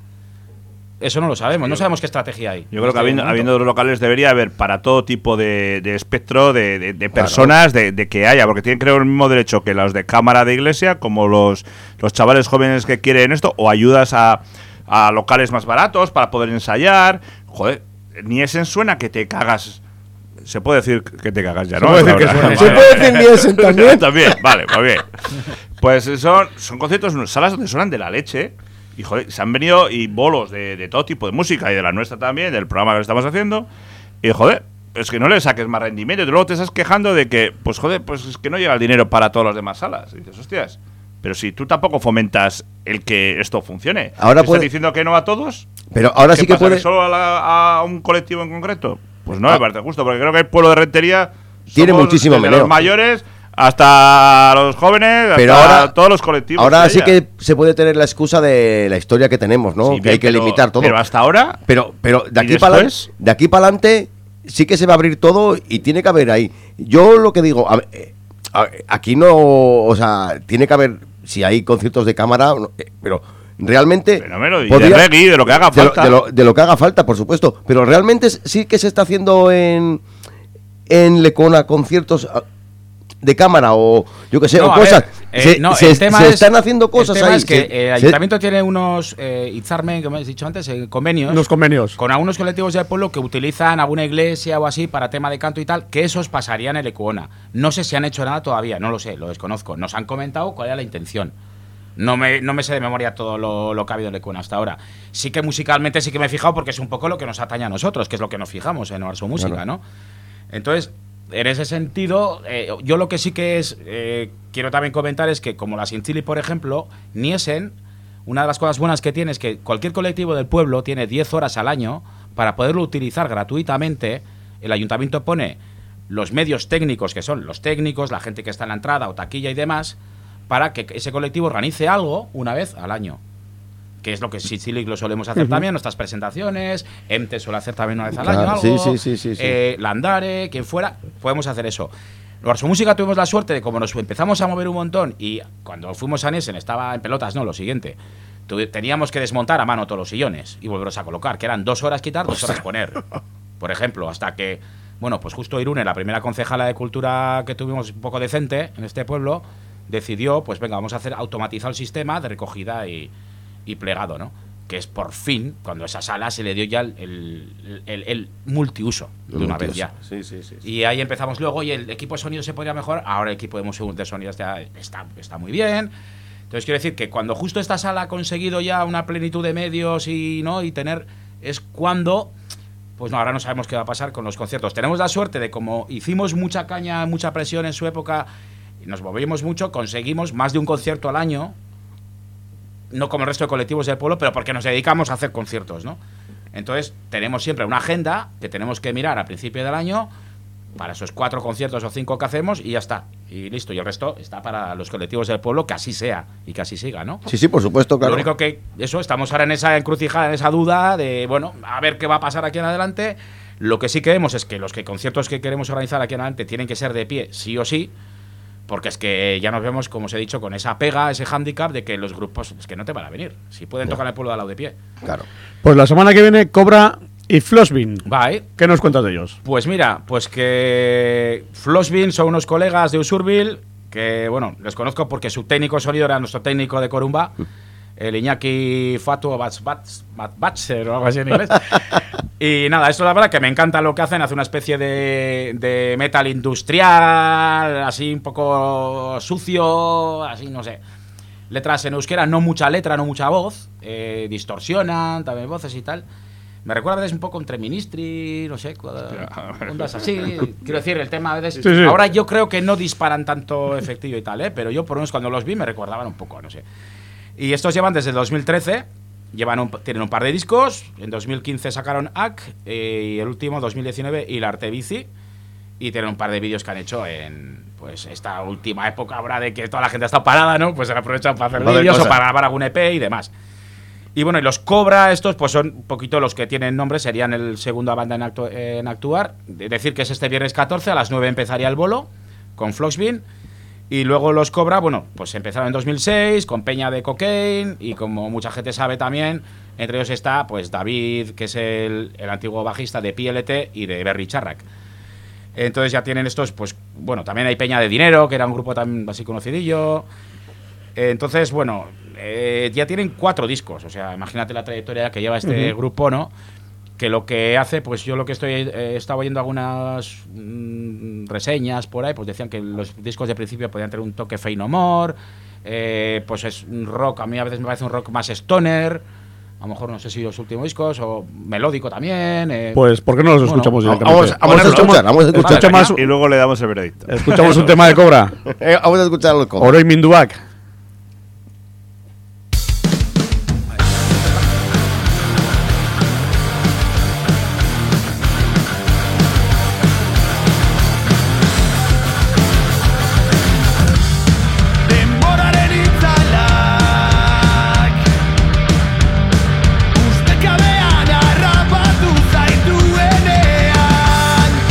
Eso no lo sabemos, no sabemos qué estrategia hay. Yo creo que habiendo, habiendo dos locales debería haber para todo tipo de, de espectro de, de, de personas claro. de, de que haya, porque tienen creo el mismo derecho que los de cámara de iglesia, como los, los chavales jóvenes que quieren esto, o ayudas a, a locales más baratos para poder ensayar. Joder, Nielsen suena que te cagas. Se puede decir que te cagas ya, ¿no? Se puede decir, que suena. ¿Se puede decir Nielsen también? También, vale, pues bien. Pues son, son conciertos, salas donde suenan de la leche. Y joder, se han venido y bolos de, de todo tipo de música y de la nuestra también, del programa que estamos haciendo. Y joder, es que no le saques más rendimiento. Y luego te estás quejando de que, pues joder, pues es que no llega el dinero para todas las demás salas. Y dices, hostias, pero si tú tampoco fomentas el que esto funcione. Ahora ¿Estás puede... diciendo que no a todos? Pero ahora sí que pasa, puede. ¿Que solo a, la, a un colectivo en concreto? Pues no ah. me parece justo, porque creo que el pueblo de Rentería tiene muchísimo meneo. Los mayores hasta los jóvenes, pero hasta ahora, todos los colectivos. Ahora sí que se puede tener la excusa de la historia que tenemos, ¿no? Sí, que bien, hay que pero, limitar todo. Pero hasta ahora. Pero, pero de aquí para de aquí para adelante sí que se va a abrir todo y tiene que haber ahí. Yo lo que digo, a, a, aquí no, o sea, tiene que haber si hay conciertos de cámara, pero realmente Fenómeno, y podría, de reggae, de lo que haga falta. De lo, de, lo, de lo que haga falta, por supuesto. Pero realmente sí que se está haciendo en en Lecuona conciertos de cámara o yo que sé, no, o cosas. Ver, se eh, no, se, tema se es, están haciendo cosas el tema ahí. Es que se, el ayuntamiento se, tiene unos eh, Itzarmen, como has dicho antes, eh, convenios. Unos convenios. Con algunos colectivos del pueblo que utilizan alguna iglesia o así para tema de canto y tal, que esos pasarían en Lecuona. No sé si han hecho nada todavía, no lo sé, lo desconozco. Nos han comentado cuál era la intención. No me, no me sé de memoria todo lo, lo que ha habido en Lecuona hasta ahora. Sí que musicalmente sí que me he fijado porque es un poco lo que nos atañe a nosotros, que es lo que nos fijamos en Oarso Música, claro. ¿no? Entonces, en ese sentido, eh, yo lo que sí que es eh, quiero también comentar es que como la Sinchili, por ejemplo, Nielsen, una de las cosas buenas que tiene es que cualquier colectivo del pueblo tiene diez horas al año para poderlo utilizar gratuitamente. El ayuntamiento pone los medios técnicos, que son los técnicos, la gente que está en la entrada o taquilla y demás, para que ese colectivo organice algo una vez al año. que es lo que Sicilic lo solemos hacer uh-huh. también, nuestras presentaciones, Emte suele hacer también una vez al claro, año algo, sí, sí, sí, sí, sí. Eh, Landare, quien fuera, podemos hacer eso. Los Música tuvimos la suerte de como nos empezamos a mover un montón y cuando fuimos a Nielsen estaba en pelotas, no, lo siguiente, teníamos que desmontar a mano todos los sillones y volverlos a colocar, que eran dos horas quitar, dos horas poner, por ejemplo, hasta que, bueno, pues justo Irune, la primera concejala de cultura que tuvimos un poco decente en este pueblo, decidió, pues venga, vamos a hacer automatizado el sistema de recogida y, y plegado, ¿no? Que es por fin, cuando a esa sala se le dio ya el, el, el, el multiuso de una vez ya. Sí, sí, sí, sí. Y ahí empezamos luego, y el equipo de sonido se podría mejorar, ahora el equipo de sonido está, está, está muy bien. Entonces quiero decir que cuando justo esta sala ha conseguido ya una plenitud de medios y no y tener, es cuando, pues no, ahora no sabemos qué va a pasar con los conciertos. Tenemos la suerte de como hicimos mucha caña, mucha presión en su época, y nos movimos mucho, conseguimos más de un concierto al año, no como el resto de colectivos del pueblo, pero porque nos dedicamos a hacer conciertos, ¿no? Entonces, tenemos siempre una agenda que tenemos que mirar a principio del año para esos cuatro conciertos o cinco que hacemos y ya está. Y listo, y el resto está para los colectivos del pueblo, que así sea y que así siga, ¿no? Sí, sí, por supuesto, claro. Lo único que, eso, estamos ahora en esa encrucijada, en esa duda de, bueno, a ver qué va a pasar aquí en adelante. Lo que sí queremos es que los que conciertos que queremos organizar aquí en adelante tienen que ser de pie, sí o sí, porque es que ya nos vemos, como os he dicho, con esa pega, ese hándicap de que los grupos es que no te van a venir. Si pueden tocar en el pueblo de al lado de pie. Claro. Pues la semana que viene Cobra y Flossbin. Bye. ¿Qué nos cuentas de ellos? Pues mira, pues que Flossbin son unos colegas de Usurbil que, bueno, les conozco porque su técnico de sonido era nuestro técnico de Corumba, el Iñaki Fatu Batzer o algo así en inglés. Y nada, esto la verdad que me encanta lo que hacen. Hace una especie de, de metal industrial, así un poco sucio, así no sé. Letras en euskera, no mucha letra, no mucha voz. Eh, distorsionan también voces y tal. Me recuerda a veces un poco entre Ministry, no sé, ondas así. Quiero decir, el tema a veces... Sí, sí. Ahora yo creo que no disparan tanto efectivo y tal, ¿eh? Pero yo por lo menos cuando los vi me recordaban un poco, no sé. Y estos llevan desde el dos mil trece... Llevan un, tienen un par de discos. En dos mil quince sacaron A C, eh, y el último, dos mil diecinueve, y la Arte Bici. Y tienen un par de vídeos que han hecho en pues esta última época ahora de que toda la gente ha estado parada, ¿no? Pues se aprovechan para hacer vídeos o para grabar algún E P y demás. Y bueno, y los Cobra estos, pues son un poquito los que tienen nombre, serían el segunda banda en, actu en actuar. De decir que es este viernes catorce, a las nueve empezaría el bolo, con Flossbin. Y luego los Cobra, bueno, pues empezaron en dos mil seis con Peña de Cocaine y como mucha gente sabe también, entre ellos está pues David, que es el, el antiguo bajista de P L T y de Berry Charrac. Entonces ya tienen estos, pues bueno, también hay Peña de Dinero, que era un grupo también así conocidillo. Entonces, bueno, eh, ya tienen cuatro discos, o sea, imagínate la trayectoria que lleva este uh-huh. grupo, ¿no? Que lo que hace, pues yo lo que estoy eh, estaba oyendo algunas mmm, reseñas por ahí, pues decían que los discos de principio podían tener un toque Fey No More, eh, pues es un rock, a mí a veces me parece un rock más stoner, a lo mejor no sé si los últimos discos, o melódico también. Eh. Pues, ¿por qué no los bueno, escuchamos directamente? Vamos, vamos a escuchar, vamos a escuchar. Vale, más, y luego le damos el veredicto. Escuchamos un tema de Cobra. eh, vamos a escuchar el Cobra. Oroy Minduak.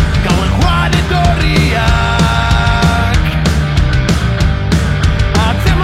I'll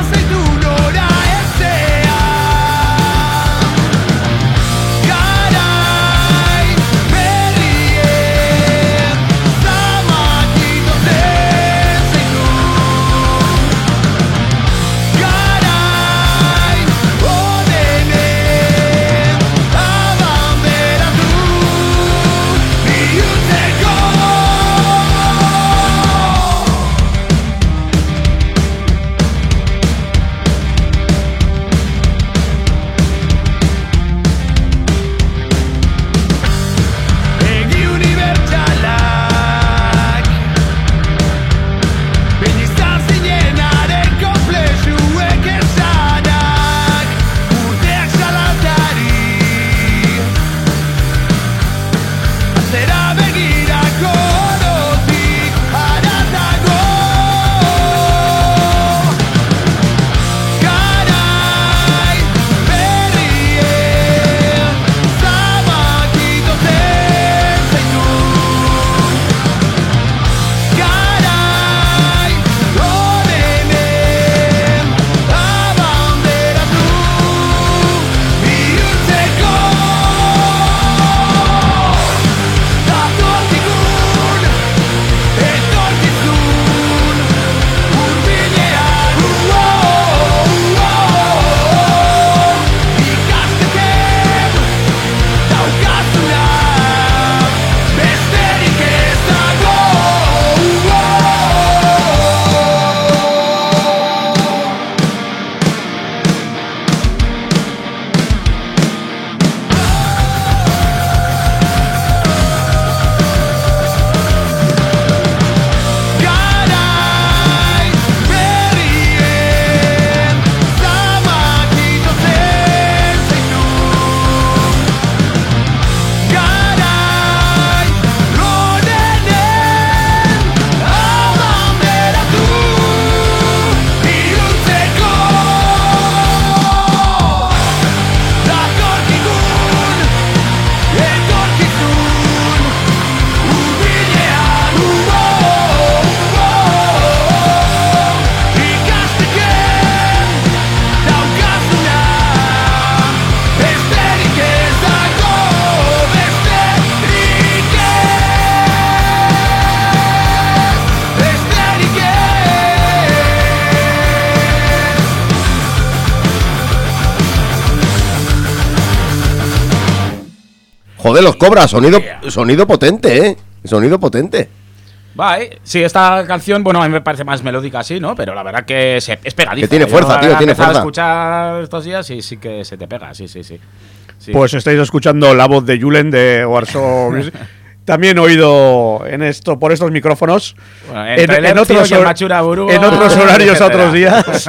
Joder, los Cobras, sonido, sonido potente, ¿eh? Sonido potente. Va, ¿eh? Sí, esta canción, bueno, a mí me parece más melódica así, ¿no? Pero la verdad que se, es pegadiza. Que tiene fuerza, Yo, tío, tiene fuerza. a escuchar estos días y sí que se te pega, sí, sí, sí. sí. Pues estáis escuchando la voz de Julen de Warsaw Music. También oído en esto por estos micrófonos. Bueno, en, en, otros, hor Burúa, en otros horarios a otros días.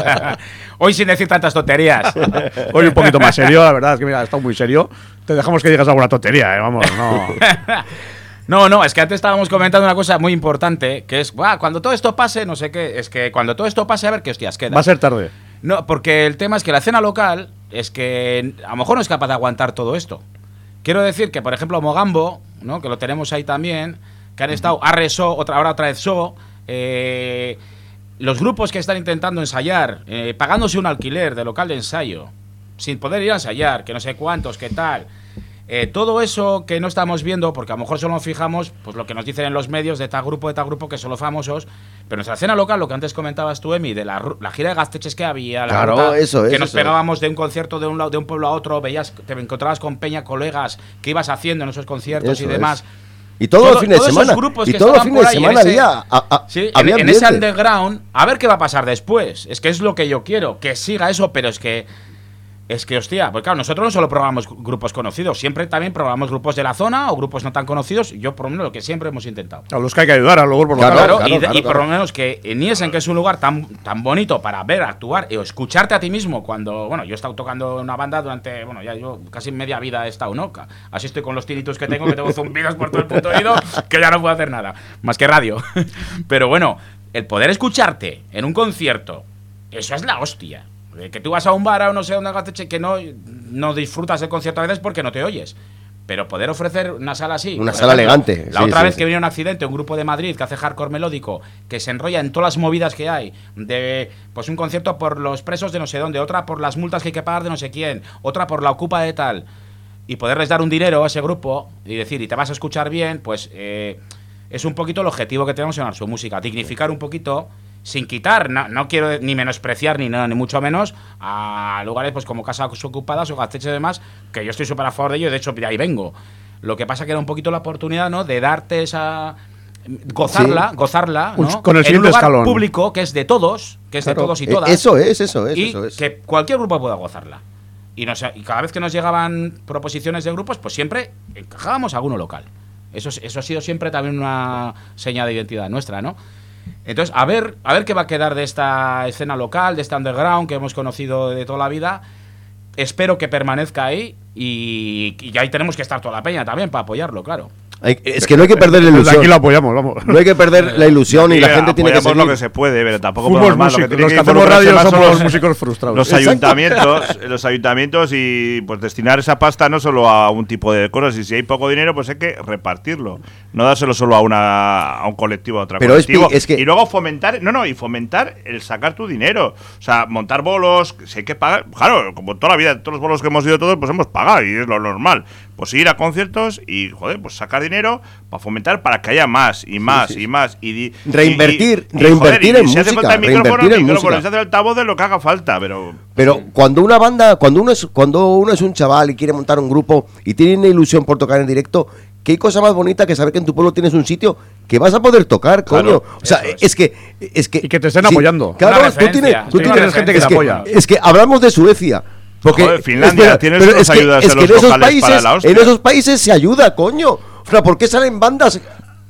Hoy sin decir tantas tonterías. Hoy un poquito más serio, la verdad es que mira, ha estado muy serio. Te dejamos que digas alguna tontería, ¿eh? Vamos, no. No, no, es que antes estábamos comentando una cosa muy importante, que es, Buah, cuando todo esto pase, no sé qué, es que cuando todo esto pase, a ver qué hostias queda. Va a ser tarde. No, porque el tema es que la escena local es que a lo mejor no es capaz de aguantar todo esto. Quiero decir que, por ejemplo, Mogambo, ¿no? Que lo tenemos ahí también, que han estado Arreso, otra ahora otra vez So, eh, los grupos que están intentando ensayar, eh, pagándose un alquiler de local de ensayo, sin poder ir a ensayar, que no sé cuántos, qué tal. Eh, todo eso que no estamos viendo, porque a lo mejor solo nos fijamos, pues lo que nos dicen en los medios de tal grupo, de tal grupo, que son los famosos, pero nuestra escena local, lo que antes comentabas tú, Emi, de la, la gira de Gasteches que había, la claro, ruta, eso es, que nos eso pegábamos es. de un concierto de un lado, de un pueblo a otro, veías, te encontrabas con peña, colegas, que ibas haciendo en esos conciertos eso y demás. Es. Y todos Todo, los fines de semana. Y todos los fines de semana ese, había. A, a, sí, había en, en ese underground, a ver qué va a pasar después. Es que es lo que yo quiero, que siga eso, pero es que. Es que, hostia, porque claro, nosotros no solo probamos grupos conocidos, siempre también probamos grupos de la zona o grupos no tan conocidos, yo por lo menos lo que siempre hemos intentado. A los que hay que ayudar, a los grupos claro, locales. Claro, claro, y, claro, y por claro. lo menos que en Niesen, que es un lugar tan, tan bonito para ver, actuar o escucharte a ti mismo cuando, bueno, yo he estado tocando en una banda durante, bueno, ya yo casi media vida he estado, ¿no? Así estoy con los tinitos que tengo, que tengo zumbidos por todo el puto oído, que ya no puedo hacer nada, más que radio. Pero bueno, el poder escucharte en un concierto, eso es la hostia. Que tú vas a un bar o no sé dónde Gasteche, que no, no disfrutas el concierto a veces porque no te oyes. Pero poder ofrecer una sala así. Una sala ejemplo, elegante. La sí, otra sí, vez sí. que viene un accidente, un grupo de Madrid que hace hardcore melódico, que se enrolla en todas las movidas que hay, de pues un concierto por los presos de no sé dónde, otra por las multas que hay que pagar de no sé quién, otra por la ocupa de tal, y poderles dar un dinero a ese grupo y decir, y te vas a escuchar bien, pues eh, es un poquito el objetivo que tenemos en su música, dignificar un poquito. Sin quitar, no, no quiero ni menospreciar ni nada, ni mucho menos a lugares pues como Casas Ocupadas o Gasteche y demás, que yo estoy súper a favor de ello, de hecho de ahí vengo. Lo que pasa que era un poquito la oportunidad, ¿no? De darte esa gozarla, sí. siguiente, ¿no? Con el en un lugar escalón. público que es de todos, que es Claro. de todos y todas. Eso es, eso es, y eso es. que cualquier grupo pueda gozarla. Y, nos, y cada vez que nos llegaban proposiciones de grupos, pues siempre encajábamos a alguno local. Eso, eso ha sido siempre también una señal de identidad nuestra, ¿no? Entonces, a ver, a ver qué va a quedar de esta escena local, de este underground que hemos conocido de toda la vida. Espero que permanezca ahí y, y ahí tenemos que estar toda la peña también para apoyarlo, claro. Hay- es que no hay que perder la Desde ilusión. aquí lo apoyamos, vamos. No hay que perder la ilusión y la gente tiene que apoyamos seguir. lo que se puede, pero tampoco Fuimos podemos más. Lo que músicos, tiene los que que hacemos involucrarse radio más son somos los- músicos frustrados. Los Exacto. ayuntamientos, los ayuntamientos y pues destinar esa pasta no solo a un tipo de cosas, y si hay poco dinero pues hay que repartirlo, no dárselo solo a una a un colectivo, a otro Pero es colectivo, pi- es que- y luego fomentar, no, no, y fomentar el sacar tu dinero, o sea, montar bolos, si hay que pagar, claro, como toda la vida, todos los bolos que hemos ido todos, pues hemos pagado y es lo normal, pues ir a conciertos y joder, pues sacar dinero para fomentar para que haya más y más sí. y más y di- Reinvertir, y- y- y, reinvertir joder, y en si hace música, falta el micrófono, reinvertir en micrófono, música. se hace el altavoz de lo que haga falta, pero Pero cuando una banda, cuando uno es cuando uno es un chaval y quiere montar un grupo y tiene una ilusión por tocar en directo, qué cosa más bonita que saber que en tu pueblo tienes un sitio que vas a poder tocar, Claro, coño. O sea, eso es. es que es que Y que te estén sí, apoyando. Claro, Una tú tienes, referencia. tú Sí, tienes una gente que es te apoya. Es que hablamos de Suecia. Porque Joder, Finlandia tiene pero unas es que- ayudas es en que los en esos locales países, para la hostia. en esos países se ayuda, coño. O sea, ¿por qué salen bandas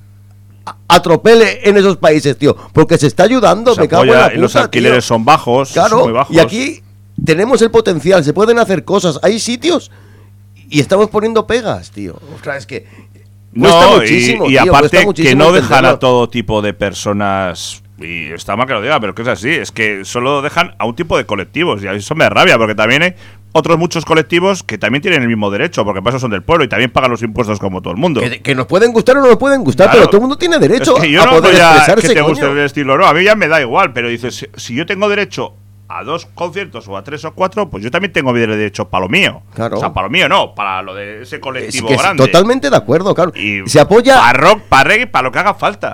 a, a tropele en esos países, tío? Porque se está ayudando, se me cago en la apoya, puta, y los alquileres tío. son bajos, son Claro, muy bajos. y aquí tenemos el potencial, se pueden hacer cosas, hay sitios y estamos poniendo pegas, tío. O sea, es que cuesta No, y, muchísimo, y tío, aparte cuesta que muchísimo no dejan entenderlo. a todo tipo de personas, y está mal que lo diga, pero que es así, es que solo dejan a un tipo de colectivos, y a eso me da rabia, porque también hay otros muchos colectivos que también tienen el mismo derecho, porque para eso son del pueblo y también pagan los impuestos como todo el mundo. Que, que nos pueden gustar o no nos pueden gustar, Claro. pero todo el mundo tiene derecho Es que yo a no poder voy a expresarse, que te coño. guste el estilo, no, a mí ya me da igual, pero dices, si, si yo tengo derecho a dos conciertos o a tres o cuatro, pues yo también tengo derecho para lo mío. Claro. O sea, para lo mío no, para lo de ese Es colectivo que sí, grande. totalmente de acuerdo, claro. Y Se apoya para rock, para reggae, para lo que haga falta.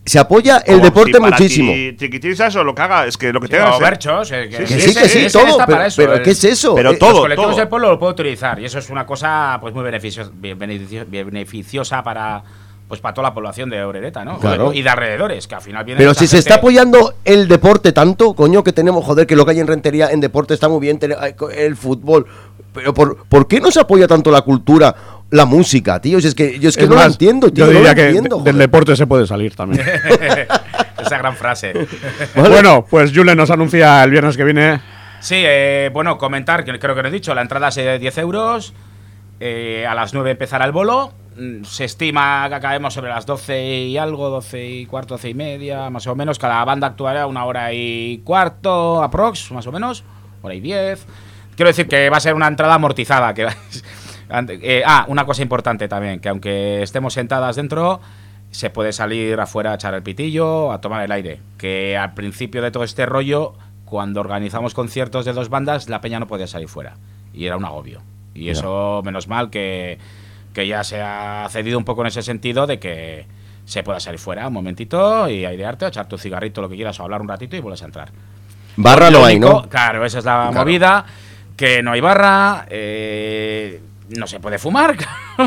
se apoya el Como deporte si para muchísimo. ti, Chiquitisas o lo que haga, es que lo que Sí, tenga o que ser- berchos, eh, que, Que sí, que sí, ese todo. está Pero, para eso, pero el- ¿qué es eso? Pero Eh, todo. Los colectivos del pueblo lo puedo utilizar y eso es una cosa pues muy beneficio- beneficio- beneficiosa para pues para toda la población de Orereta, ¿no? Claro. Y de alrededores, que al final viene Pero mucha si se gente- está apoyando el deporte tanto, coño, que tenemos, joder, que lo que hay en Rentería en deporte está muy bien, tener- el fútbol. Pero ¿por, ¿por qué no se apoya tanto la cultura, la música, tío? Si es que yo es que Es no más, lo entiendo, tío. Yo no diría lo que entiendo, de- del joder. deporte se puede salir también. Esa gran frase. Bueno, pues Julen nos anuncia el viernes que viene. Sí, eh, bueno, comentar, que creo que lo he dicho, la entrada es de diez euros, eh, a las nueve empezará el bolo, mm, se estima que acabemos sobre las doce y algo, doce y cuarto, doce y media, más o menos, cada banda actuará una hora y cuarto, aprox, más o menos, hora y diez. Quiero decir que va a ser una entrada amortizada. Que ante- eh, ah, una cosa importante también, que aunque estemos sentadas dentro, se puede salir afuera a echar el pitillo, a tomar el aire. Que al principio de todo este rollo, cuando organizamos conciertos de dos bandas, la peña no podía salir fuera. Y era un agobio. Y eso, menos mal que, que ya se ha cedido un poco en ese sentido de que se pueda salir fuera un momentito y airearte, o echar tu cigarrito, lo que quieras, o hablar un ratito y vuelves a entrar. Barra Lo no hay, único- ¿no? Claro, esa es la Claro. movida. Que no hay barra, eh, no se puede fumar.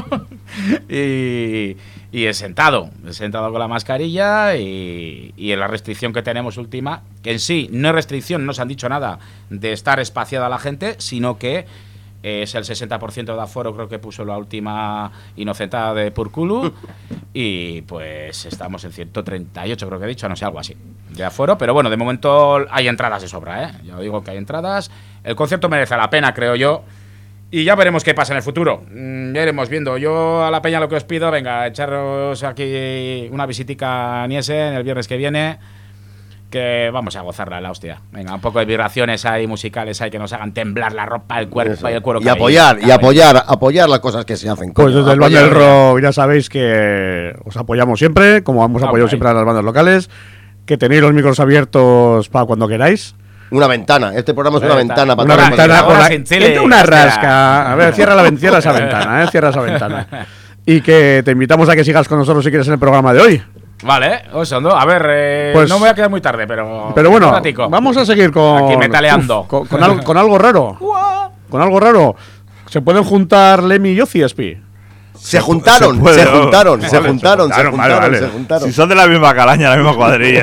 y, y es sentado, es sentado con la mascarilla y, y en la restricción que tenemos última, que en sí no es restricción, no se han dicho nada de estar espaciada la gente, sino que es el sesenta por ciento de aforo, creo que puso la última inocentada de Purculu, y pues estamos en ciento treinta y ocho, creo que he dicho, no sé, algo así, de aforo, pero bueno, de momento hay entradas de sobra, ¿eh? Ya digo que hay entradas, el concierto merece la pena, creo yo, y ya veremos qué pasa en el futuro, mm, ya iremos viendo. Yo a la peña lo que os pido, venga, echaros aquí una visitica a Niesen el viernes que viene, que vamos a gozarla, la hostia. Venga, un poco de vibraciones ahí, musicales ahí, que nos hagan temblar la ropa, el cuerpo Eso. y el cuero Y cabelludo, apoyar, y cabrón. apoyar, apoyar las cosas que se hacen. Pues coño, desde el Banda del apoyar. Rock ya sabéis que os apoyamos siempre, como hemos Ah, apoyado guay. siempre a las bandas locales, que tenéis los micros abiertos para cuando queráis. Una ventana, este programa es Una una ventana. ventana para Una todas las ventana, bandas. ahora una, sin chile, entra una hostia. rasca. A ver, cierra, la, ven- cierra esa ventana, ¿eh? Cierra esa ventana. Y que te invitamos a que sigas con nosotros si quieres en el programa de hoy. Vale, Osondo, a ver, eh, Pues- no me voy a quedar muy tarde, pero. Pero bueno, un ratico. vamos a seguir con. Aquí metaleando. Uf, con, con algo, con algo raro. Con algo raro. ¿Se pueden juntar Lemmy y Ozzy, Espi? Se juntaron, se puede, se ¿no? juntaron, Vale, se se juntaron, se juntaron, vale, juntaron, vale. se juntaron. Si son de la misma calaña, la misma cuadrilla.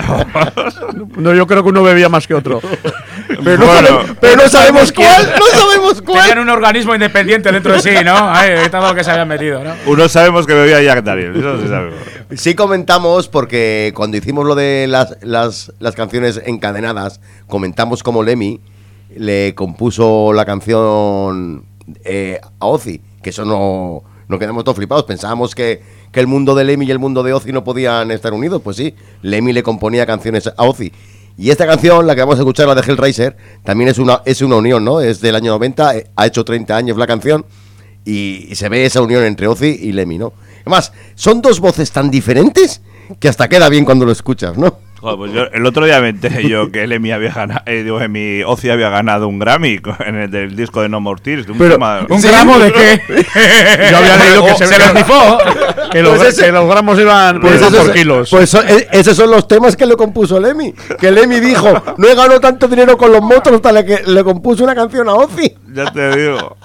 No, yo creo que uno bebía más que otro. Pero no, Bueno, sabemos, pero no sabemos cuál, no sabemos Tenían cuál. un organismo independiente dentro de sí, ¿no? Ay, todo lo que se habían metido, ¿no? Uno sabemos que bebía Jack Daniel, eso sí sabemos. Sí comentamos, porque cuando hicimos lo de las, las, las canciones encadenadas, comentamos cómo Lemmy le compuso la canción eh, a Ozzy, que eso no, no quedamos todos flipados. Pensábamos que, que el mundo de Lemmy y el mundo de Ozzy no podían estar unidos. Pues sí, Lemmy le componía canciones a Ozzy. Y esta canción, la que vamos a escuchar, la de Hellraiser, también es una, es una unión, ¿no? Es del año noventa, eh, ha hecho treinta años la canción, y, y se ve esa unión entre Ozzy y Lemmy, ¿no? Además, son dos voces tan diferentes que hasta queda bien cuando lo escuchas, ¿no? Joder, pues yo, el otro día me enteré yo que Lemmy había ganado, eh, digo, que mi Ozzy había ganado un Grammy co- en el del disco de No More Tears. De un Pero- tema- ¿Un Sí, gramo de qué? Yo había leído que se, se lo rifó. que los, Pues ese- que los gramos iban, Pues, iban esos, por kilos. pues so- e- esos son los temas que le compuso Lemmy. Que Lemmy dijo, no he ganado tanto dinero con los monstruos hasta le, que le compuso una canción a Ozzy. Ya te digo.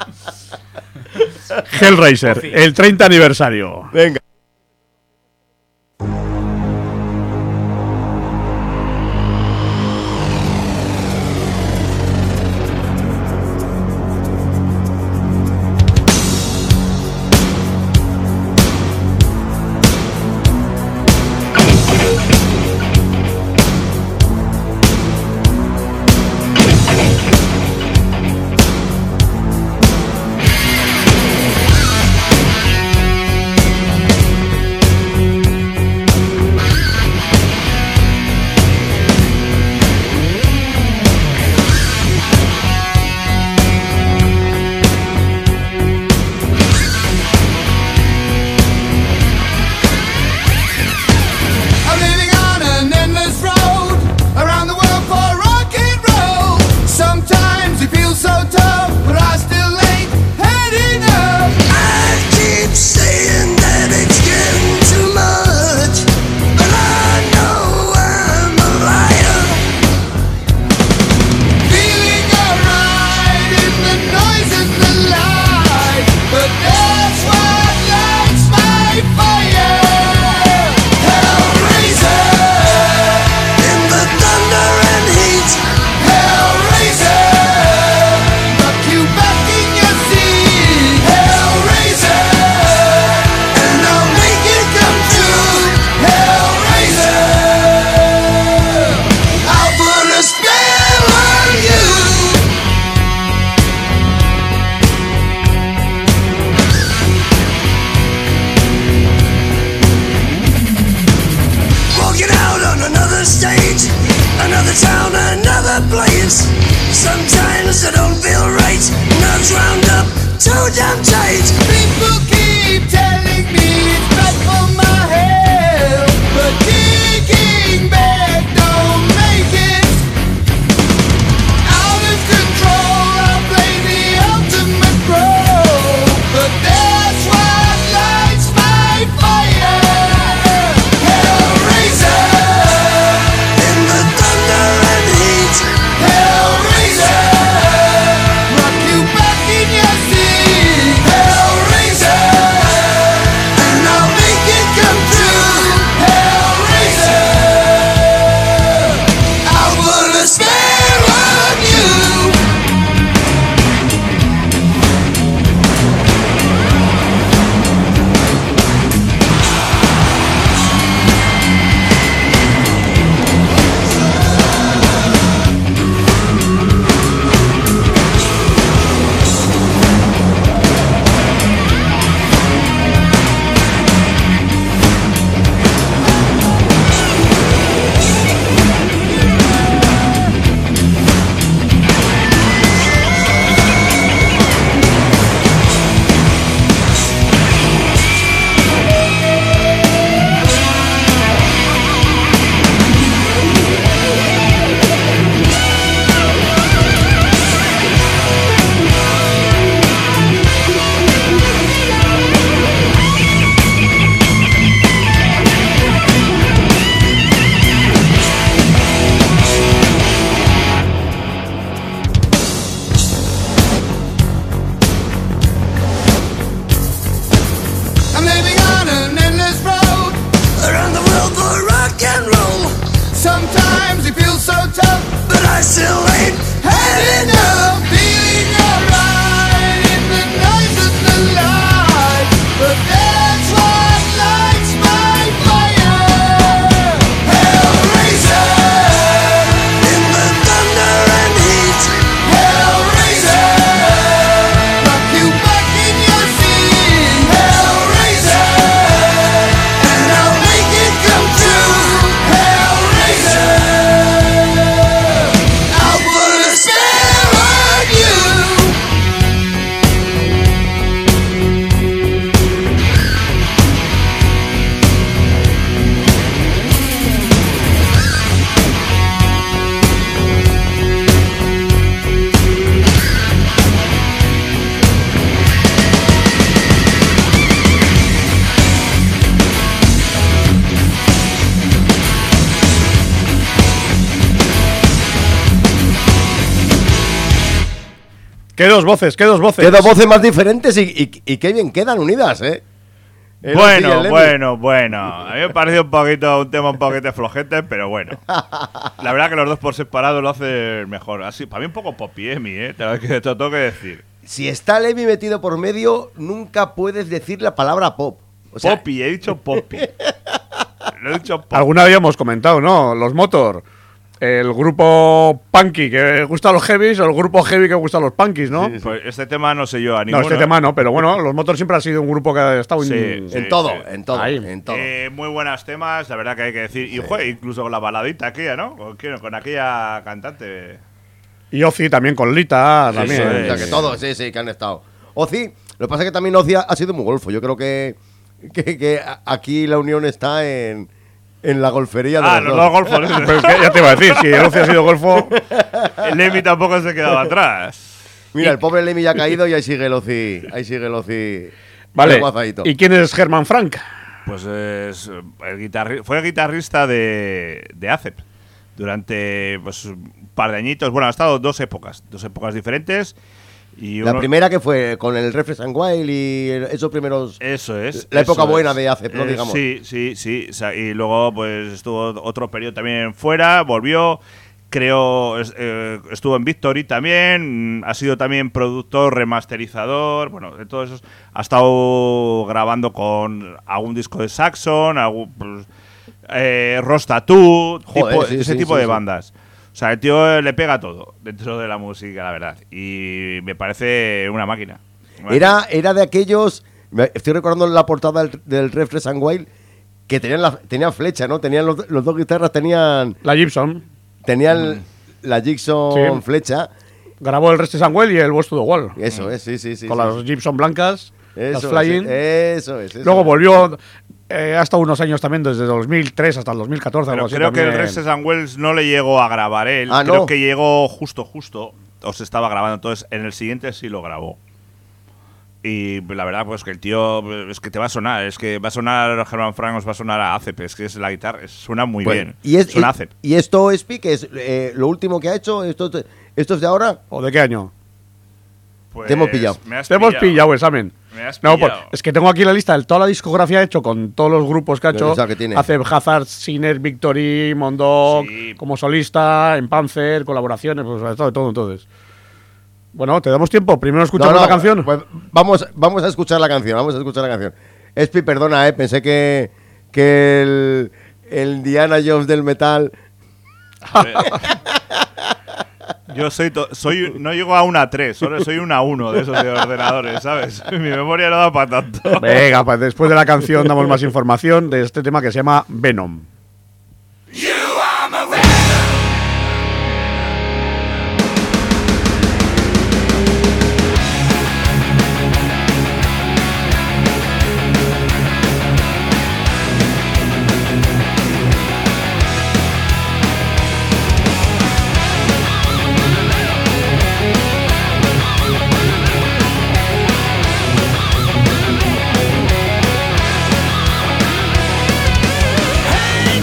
Hellraiser, el treinta aniversario. Venga. Thank the place. Sometimes I don't feel right. Nerves round up too damn tight. People keep telling me it's bad for my health, but kicking back don't make it. Out of control, I'll play the ultimate role, but that's what lights my fire. Hellraiser, in the thunder and heat. Hellraiser, rock you back in your seat. Hellraiser, and I'll make it come true. Hellraiser, I'll put a spell on you. I'm living on an endless road around the world for rock and roll. Sometimes it feels so tough, but I still ain't had enough. Feeling alright in the noise of the light, but that's what lights my fire. Hellraiser, in the thunder and heat. Hellraiser, rock you back in your seat. Hellraiser, and I'll make it come true. Hellraiser, I'll put a spell on you. ¿Qué dos voces? ¿Qué dos voces? Qué dos voces más diferentes y, y, y qué bien quedan unidas, ¿eh? El Ozzy y el Bueno, Lemmy. bueno, bueno. A mí me parece un poquito un tema un poquito flojete, pero bueno. La verdad que los dos por separado lo hacen mejor. Así, para mí un poco popiemi, ¿eh? Te lo, que- te lo tengo que decir. Si está Lemmy metido por medio, nunca puedes decir la palabra pop. O sea, Poppy, he dicho Poppy. Lo he dicho Poppy. Alguna vez hemos comentado, ¿no? Los Motor. El grupo punky que gusta a los heavies o el grupo heavy que gusta a los punkies, ¿no? Pues este tema no sé yo a No, ninguno. este tema no, pero bueno, los Motor siempre ha sido un grupo que ha estado Sí, en, sí. en todo, sí. en todo, Ahí. en todo. Eh, muy buenos temas, la verdad que hay que decir. Y jue, incluso con la baladita aquella, ¿no? Con, quién? Con aquella cantante. Y Ozzy también con Lita, también. eso o es. sea, que todos, sí, sí, que han estado. Ozzy, lo que pasa es que también Ozzy ha, ha sido muy golfo. Yo creo que, que, que a- aquí la unión está en, en la golfería de Ah, los los dos. dos golfos. Pero es que ya te iba a decir, si el Ozzy ha sido golfo, El Lemmy tampoco se quedaba atrás. Mira, el pobre Lemmy ya ha caído y ahí sigue el Ozzy. Ahí sigue el Ozzy. vale. aguazadito. ¿Y quién es Herman Frank? Pues es el guitarri fue guitarrista de, de A C E P durante pues, un par de añitos. Bueno, ha estado dos épocas, dos épocas diferentes. Y La uno- primera que fue con el Reflex and Wild y el- esos primeros. Eso es. La época eso buena es. de A C E P, ¿no? Eh, Digamos. Sí, sí, sí. O sea, y luego pues estuvo otro periodo también fuera, volvió. Creo, es- eh, estuvo en Victory también, mm, ha sido también productor, remasterizador, bueno, de todos esos. Ha estado grabando con algún disco de Saxon, algún, pues, eh, Ross Tattoo, Joder, tipo- sí, ese sí, tipo sí, de sí. bandas. O sea, el tío le pega todo dentro de la música, la verdad. Y me parece una máquina. Era, era de aquellos. me- Estoy recordando la portada del, del Reflex and Wild que tenían, la, tenían flecha, ¿no? Tenían los, los dos guitarras, tenían. La Gibson. Tenían la Gibson Sí. Flecha. Grabó el Restes and Well y el Boss to the Wall. Eso es, sí, sí, sí. con sí. las Gibson blancas, las Eso Flying. Es, eso es. Eso Luego es. volvió, eh, ha estado unos años también, desde dos mil tres hasta el dos mil catorce. Pero algo así creo que el también. Restes and Wells no le llegó a grabar él. Ah, creo ¿no? que llegó justo, justo. O se estaba grabando. Entonces, en el siguiente sí lo grabó. Y la verdad, pues que el tío. Es que te va a sonar. Es que va a sonar Herman Frank, os va a sonar a Acep. Es que es la guitarra. es- Suena muy Bueno, bien. y, es, suena a y- Acep. y esto, Espi, que es eh, lo último que ha hecho, esto, esto es de ahora. ¿O de qué año? Pues, te hemos pillado. me has Te hemos pillado, examen. Me has No, pues, pillado. es que tengo aquí la lista de toda la discografía hecho con todos los grupos que ha Lo hecho. pesado que tiene. Hace Hazard, Sinner, Victory, Mondog, Sí. como solista, en Panzer, colaboraciones, pues ha estado de todo entonces. Bueno, te damos tiempo. Primero escuchamos No, no, la canción. pues vamos, vamos a escuchar la canción, vamos a escuchar la canción. Espi, perdona, eh, pensé que, que el, el Diana Jones del metal. Yo soy, to- soy. No llego a una tres, solo soy una uno de esos de ordenadores, ¿sabes? Mi memoria no da para tanto. Venga, pues después de la canción damos más información de este tema que se llama Venom. Hey,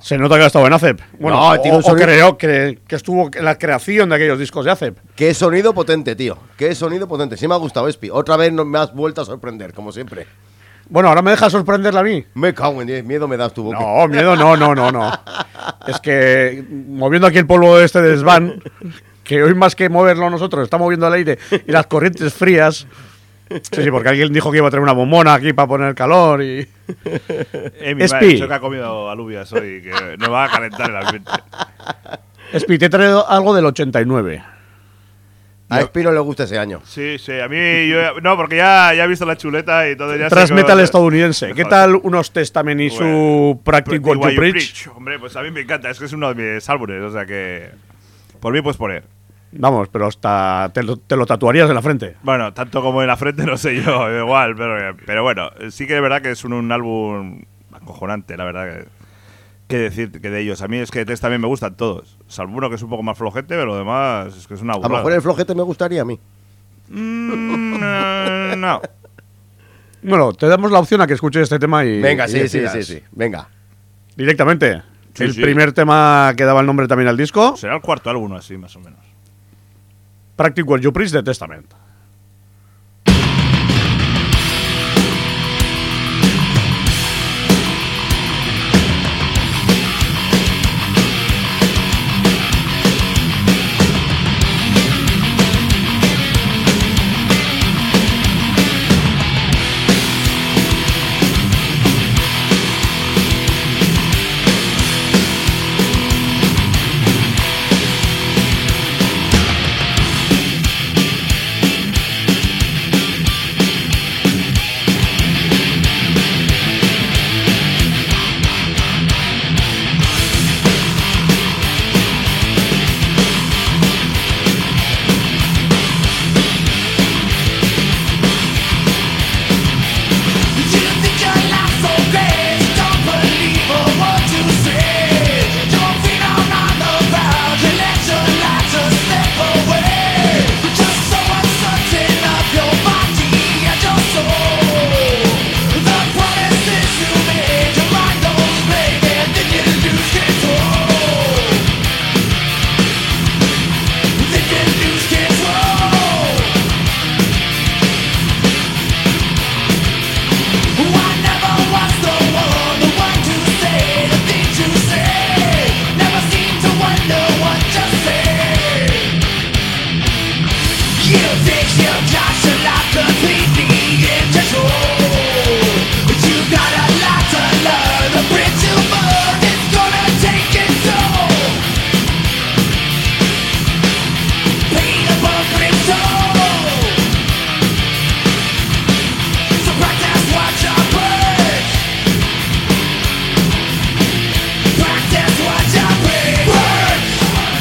Se nota que ha estado en ACEP. Bueno, No, o, tiene un o sonido- creo que, que estuvo en la creación de aquellos discos de ACEP. Qué sonido potente, tío. Qué sonido potente. Sí me ha gustado, Espi. Otra vez no me has vuelto a sorprender, como siempre. Bueno, ahora me deja sorprenderla a mí. Me cago en diez. Miedo me das tu boca. No, miedo no, no, no, no. Es que moviendo aquí el polvo este de desván, que hoy más que moverlo nosotros, está moviendo el aire y las corrientes frías. Sí, sí, porque alguien dijo que iba a traer una bombona aquí para poner calor y... Eh, mi Espi. madre ha dicho que ha comido alubias hoy, que no va a calentar el ambiente. Espi, te he traído algo del ochenta y nueve. A Espi no le gusta ese año. Sí, sí, a mí, yo, no, porque ya, ya he visto la chuleta y todo ya sé Thrash que- metal estadounidense. ¿Qué Joder. tal unos Testament y su Bueno, Practice What You Preach? Hombre, pues a mí me encanta, es que es uno de mis álbumes, o sea que por mí puedes poner. Vamos, pero hasta te lo, te lo tatuarías en la frente. Bueno, tanto como en la frente no sé yo, igual, pero, pero bueno, sí que es verdad que es un, un álbum acojonante, la verdad que, que decir que de ellos. A mí es que Test también me gustan todos, salvo uno que es un poco más flojete, pero lo demás es que es una A lo burrada. mejor el flojete me gustaría a mí. Mm, eh, no. Bueno, te damos la opción a que escuches este tema y. Venga, y sí, sí, decidas. sí, sí. Venga. Directamente. Sí, el sí. primer tema que daba el nombre también al disco: Será el cuarto álbum así, más o menos. Practice What You Preach de Testament.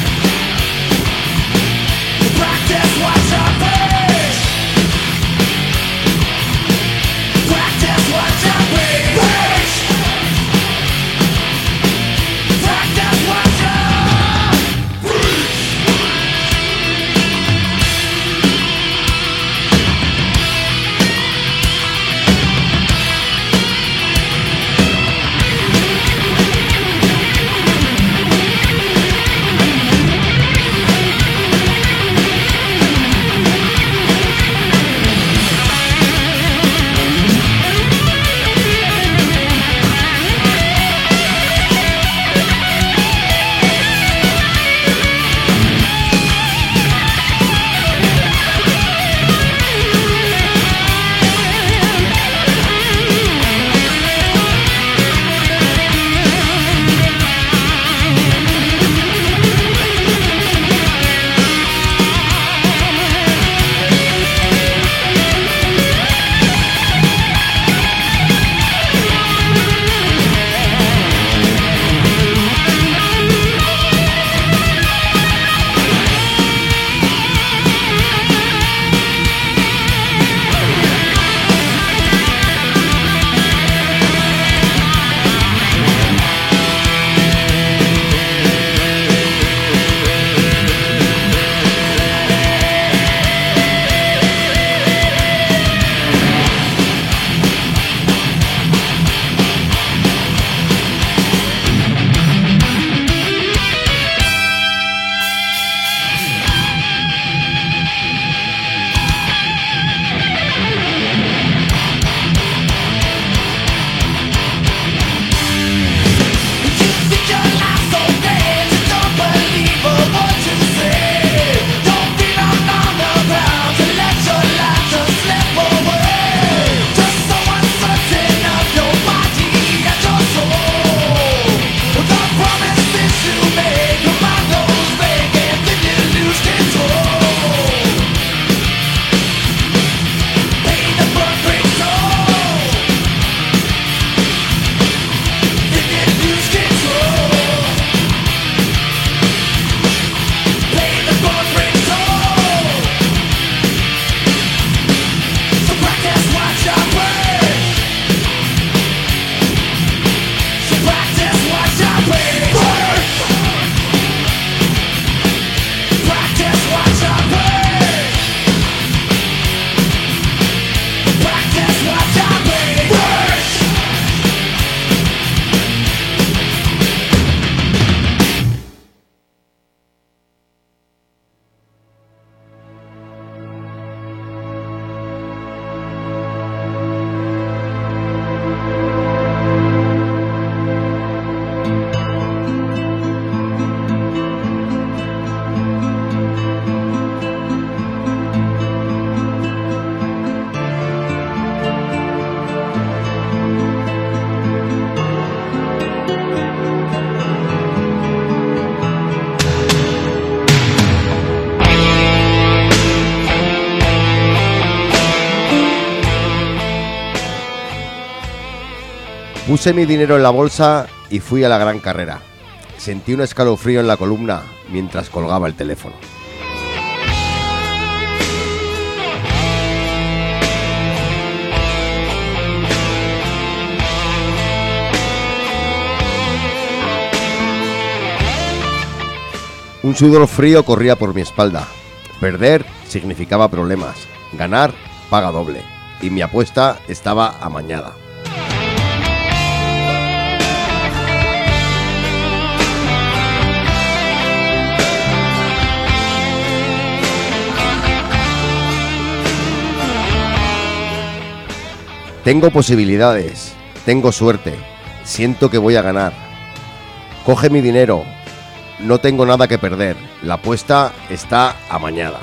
Practice what you preach. Puse mi dinero en la bolsa y fui a la gran carrera. Sentí un escalofrío en la columna mientras colgaba el teléfono. Un sudor frío corría por mi espalda. Perder significaba problemas. Ganar, paga doble. Y mi apuesta estaba amañada. Tengo posibilidades, tengo suerte, siento que voy a ganar. Coge mi dinero, no tengo nada que perder, la apuesta está amañada.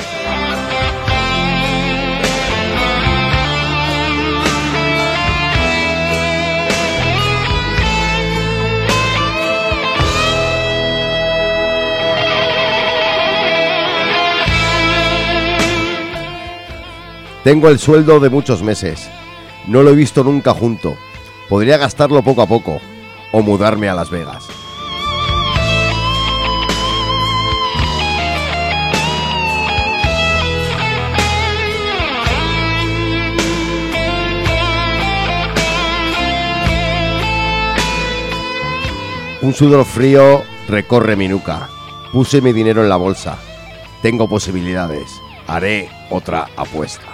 Tengo el sueldo de muchos meses. No lo he visto nunca junto. Podría gastarlo poco a poco o mudarme a Las Vegas. Un sudor frío recorre mi nuca. Puse mi dinero en la bolsa. Tengo posibilidades. Haré otra apuesta.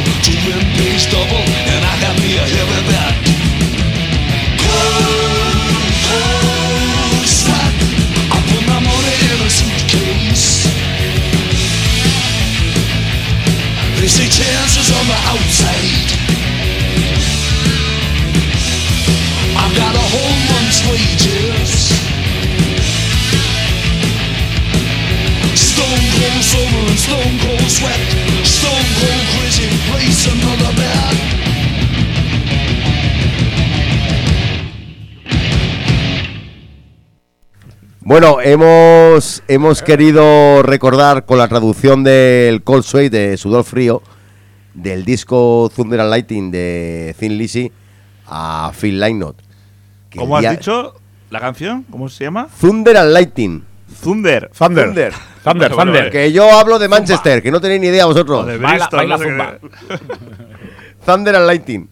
Double, and I got me a heavy bet. Cold, They say chances on the outside. I've got a whole month's wages. Stone cold summer and stone cold sweat. Stone cold crazy place another bed. Bueno, hemos, hemos querido recordar con la traducción del Cold Sweat de Sudor Frío del disco Thunder and Lightning de Thin Lizzy a Phil Lynott. que ¿Cómo has día- dicho la canción? ¿Cómo se llama? Thunder and Lightning. Thunder. Thunder. Thunder. Thunder, Bueno, Thunder. Que yo hablo de Manchester, que no tenéis ni idea vosotros. O de Baila- Bristol, baila no sé zumba. qué. Thunder and Lightning.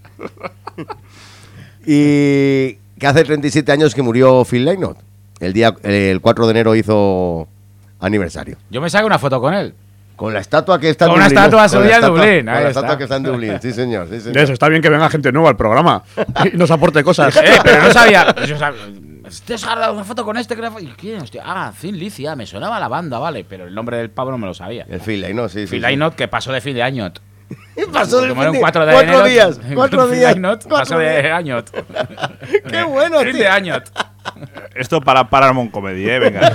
Y que hace treinta y siete años que murió Phil Lynott. El día el cuatro de enero hizo aniversario. Yo me saqué una foto con él. Con la estatua que está en Con una Dublín. estatua Con suya la en estatua- Dublín, Con ahí la está. estatua que está en Dublín. Sí, señor. Sí, señor. Eso, está bien que venga gente nueva al programa y nos aporte cosas. Eh, pero no sabía. Yo sabía ¿te has agarrado una foto con este? ¿Y quién? Hostia, ah, Thin Lizzy, ah, me sonaba la banda, vale. Pero el nombre del pavo no me lo sabía. El Phil Lynott, sí, sí. Phil sí. Lynott, que pasó de fin de año. Pasó del Como era un fin de- cuatro de cuatro enero, días. Cuatro Phil días. Lynott cuatro pasó de días. año. Qué bueno, Fin tío. de año. Esto para Paramount Comedy, ¿eh? Venga.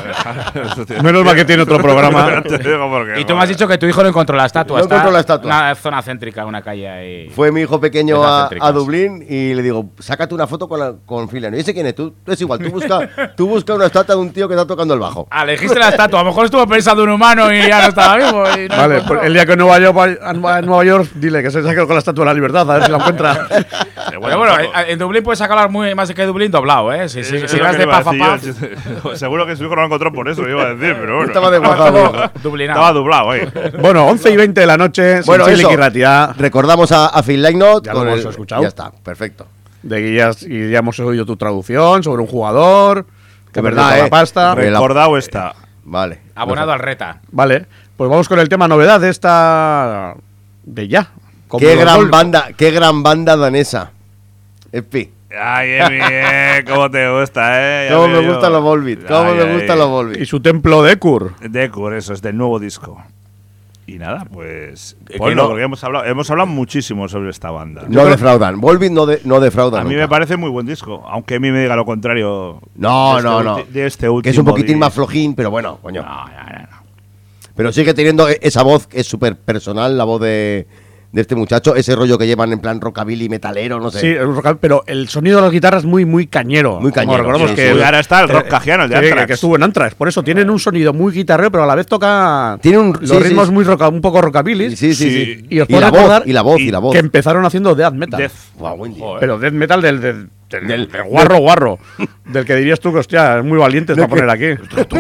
Menos mal que tiene otro programa. Te digo porque, Y tú me has dicho que tu hijo no encontró la estatua. No está encontró la estatua. Una zona céntrica, una calle ahí. Fue mi hijo pequeño Esas a, céntricas. a Dublín y le digo, sácate una foto con, la, con Phil Lynott. ¿Y ese quién es? Tú, es igual, tú busca, tú busca una estatua de un tío que está tocando el bajo. Ah, le dijiste la estatua. A lo mejor estuvo pensando un humano y ya no estaba vivo. y no Vale, encontró. pues el día que en Nueva York, vaya- en Nueva York, dile que se saque con la estatua de la libertad, a ver si la encuentra. Pero Pero bueno, en Dublín puedes sacar muy más que Dublín doblado, ¿eh? Si, si, Eso si es lo vas que de iba a paz a decir paz. yo. Seguro que su hijo no lo encontró por eso, iba a decir, pero bueno. Estaba de guajado. Dublinado. Estaba doblado ahí. Bueno, once y veinte de la noche, Bueno, sin eso. Chile y Ratia, Recordamos a, a Phil Lynott. Ya lo con hemos el- escuchado. Ya está, perfecto. de guías, y ya hemos oído tu traducción sobre un jugador, que verdad, verdad, la eh. pasta. Re- Recordado está. Vale. Abonado al Reta. Vale, pues vamos con el tema novedad de esta. de ya. Como Qué los gran Volvo. banda, qué gran banda danesa. Espi. Ay, Emi, eh, cómo te gusta, eh. Ya Cómo te me digo. gustan los Volbeat. Cómo Ay, me ay. gustan los Y Volbeat. su templo de Kur. Decor, eso, es del nuevo disco. Y nada, pues. que Ponlo, no- porque hemos hablado, hemos hablado muchísimo sobre esta banda. No defraudan. Volbeat no, de, no defraudan. A mí nunca. me parece muy buen disco, aunque a mí me diga lo contrario. No, de este no, no. ulti- De este último Que es un poquitín disco. más flojín, pero bueno, coño. No, no, no, no. Pero sigue teniendo e- esa voz que es súper personal, la voz de, de este muchacho. Ese rollo que llevan en plan rockabilly metalero, no sé. Sí, es un rock- pero el sonido de las guitarras es muy, muy cañero. Muy Como cañero, recordamos sí, que sí. Y ahora está el rock cajiano, el de sí, Anthrax. que estuvo en Anthrax. Por eso tienen un sonido muy guitarrero, pero a la vez toca Tiene un- los sí, ritmos sí. muy roca, un poco rockabilly. Sí, sí, sí. Sí. Y os Y puedo la voz, recordar y la voz, y, y la voz. que empezaron haciendo death metal. Death. Guau, buen día. Pero death metal del, del, del- Del- del guarro guarro. Del que dirías tú que, hostia, es muy valiente para poner aquí.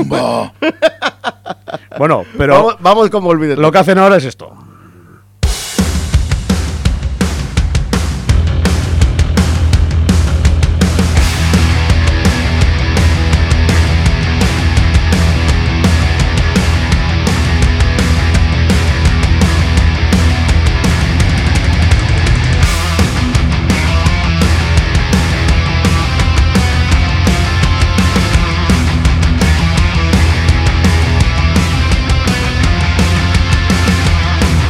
Bueno, pero Vamos, vamos con Volbeat. lo que hacen ahora es esto. Thank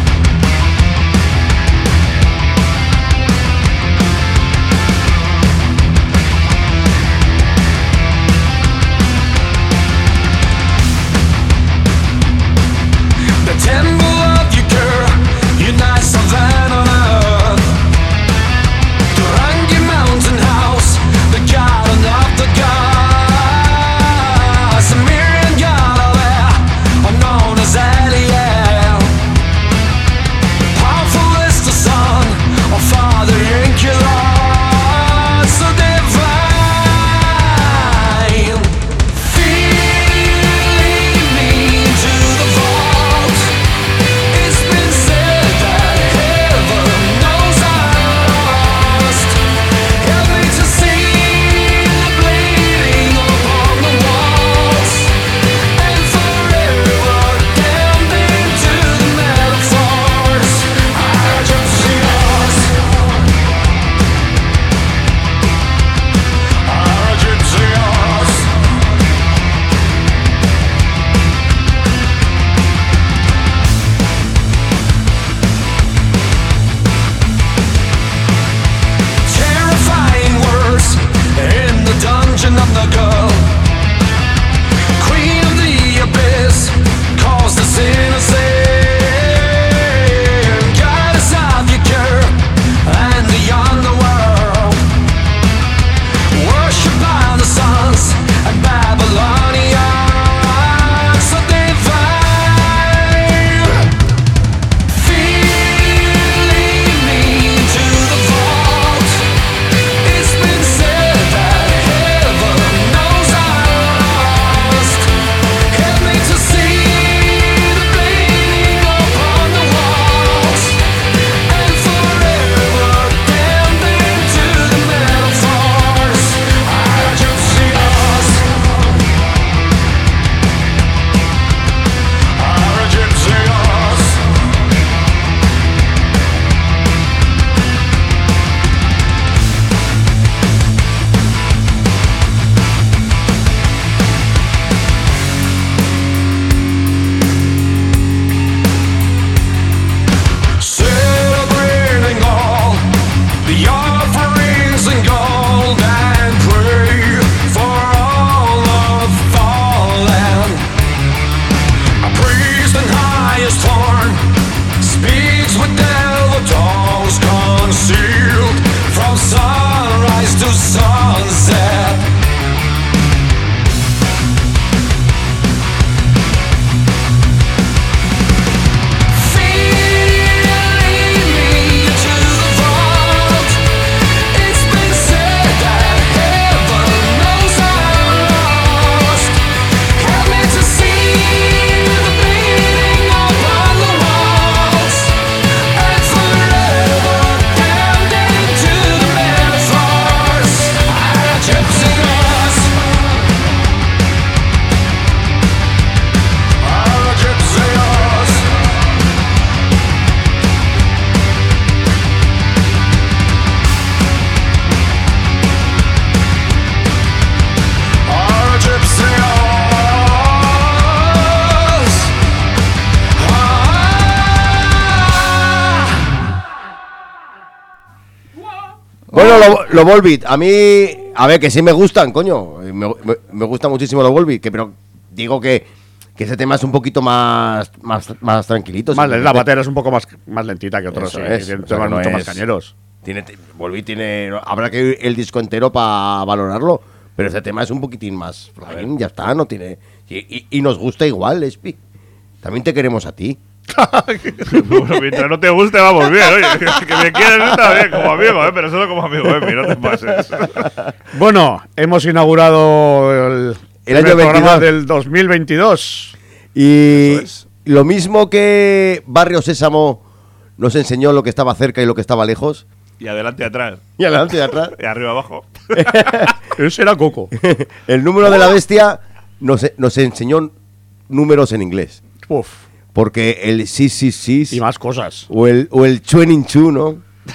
lo- los Volbeat, a mí, a ver, que sí me gustan, coño. Me, me, me gustan muchísimo los Volbeat, que pero digo que, que ese tema es un poquito más, más, más tranquilito. Más, la simplemente. batera es un poco más, más lentita que otros, Eso sí, es, tienen o sea, temas que no mucho más es- cañeros. Tiene, Volbeat tiene, habrá que ir el disco entero para valorarlo, pero ese tema es un poquitín más flamenco, ya está, no tiene. Y, y, y nos gusta igual, Espi. También te queremos a ti. Bueno, mientras no te guste, vamos bien, oye. Que me quieres está bien, como amigo, ¿eh? Pero solo como amigo, ¿eh? No te pases. Bueno, hemos inaugurado el, El primer año programa veintidós. del dos mil veintidós. Y Eso es. lo mismo que Barrio Sésamo nos enseñó lo que estaba cerca y lo que estaba lejos. Y adelante y atrás. Y adelante y atrás. Y arriba abajo. Ese era Coco. El número de la bestia nos, nos enseñó números en inglés. Uf, Porque el sí, sí, sí. y más cosas. O el, o el chueninchu, ¿no?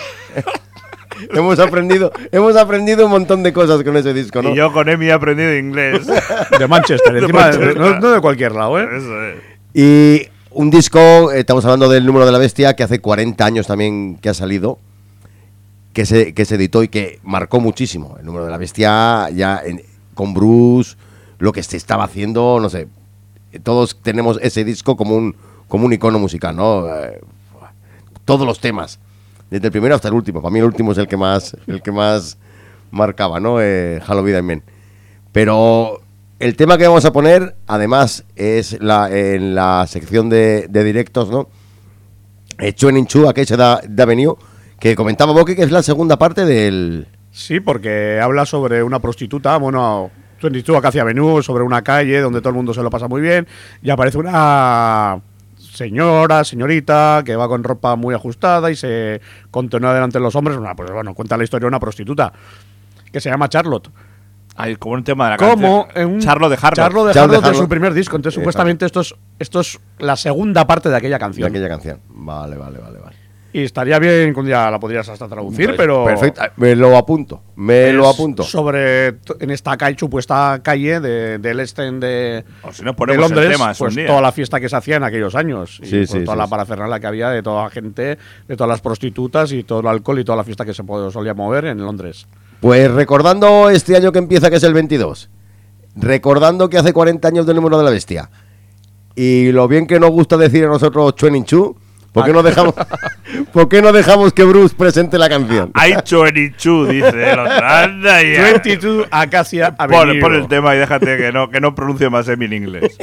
hemos aprendido hemos aprendido un montón de cosas con ese disco, ¿no? Y yo con Emi he aprendido inglés. De Manchester, De encima, de- Manchester. no, no de cualquier lado, ¿eh? Eso es. Y un disco, eh, estamos hablando del número de la bestia, que hace cuarenta años también que ha salido, que se, que se editó y que marcó muchísimo. El número de la bestia, ya en- con Bruce, lo que se estaba haciendo, no sé. Todos tenemos ese disco como un, como un icono musical, ¿no? Eh, todos los temas, desde el primero hasta el último. Para mí el último es el que más, el que más marcaba, ¿no? Eh, Halloween Men. Pero el tema que vamos a poner, además, es la, en la sección de, de directos, ¿no? Chuenin Chu, aquel se da, da venido, que comentaba Boqui que es la segunda parte del... Sí, porque habla sobre una prostituta, bueno, veintidós Acacia Avenue, sobre una calle donde todo el mundo se lo pasa muy bien, y aparece una señora, señorita, que va con ropa muy ajustada y se continúa delante de los hombres, una, pues bueno, cuenta la historia de una prostituta, que se llama Charlotte. Ay, como un tema de la Como canción. en un Charlo de Harlow. Charlo de Charlo de Harlow de su Harlow. primer disco, entonces Exacto. supuestamente esto es, esto es la segunda parte de aquella de canción. aquella canción. Vale, vale, vale, vale. Y estaría bien que un día la podrías hasta traducir, Pues, pero... Perfecto, me lo apunto, me lo es apunto. Sobre, t- en esta calle, supuesta calle de, del este de, O si no de ponemos Londres, el tema es pues un día. toda la fiesta que se hacía en aquellos años. Y Sí, pues, sí, toda sí, la sí. parafernalia que había de toda la gente, de todas las prostitutas y todo el alcohol y toda la fiesta que se po- solía mover en Londres. Pues recordando este año que empieza, que es el veintidós, recordando que hace cuarenta años del número de la bestia, y lo bien que nos gusta decir a nosotros Chuenin Chu, ¿por qué no dejamos, ¿por qué no dejamos que Bruce presente la canción? Hay Chuenichu, dice el otro. Anda ya. veintidós Acacia Pon, Avenue. pon el tema y déjate que no, que no pronuncie más Emi en inglés.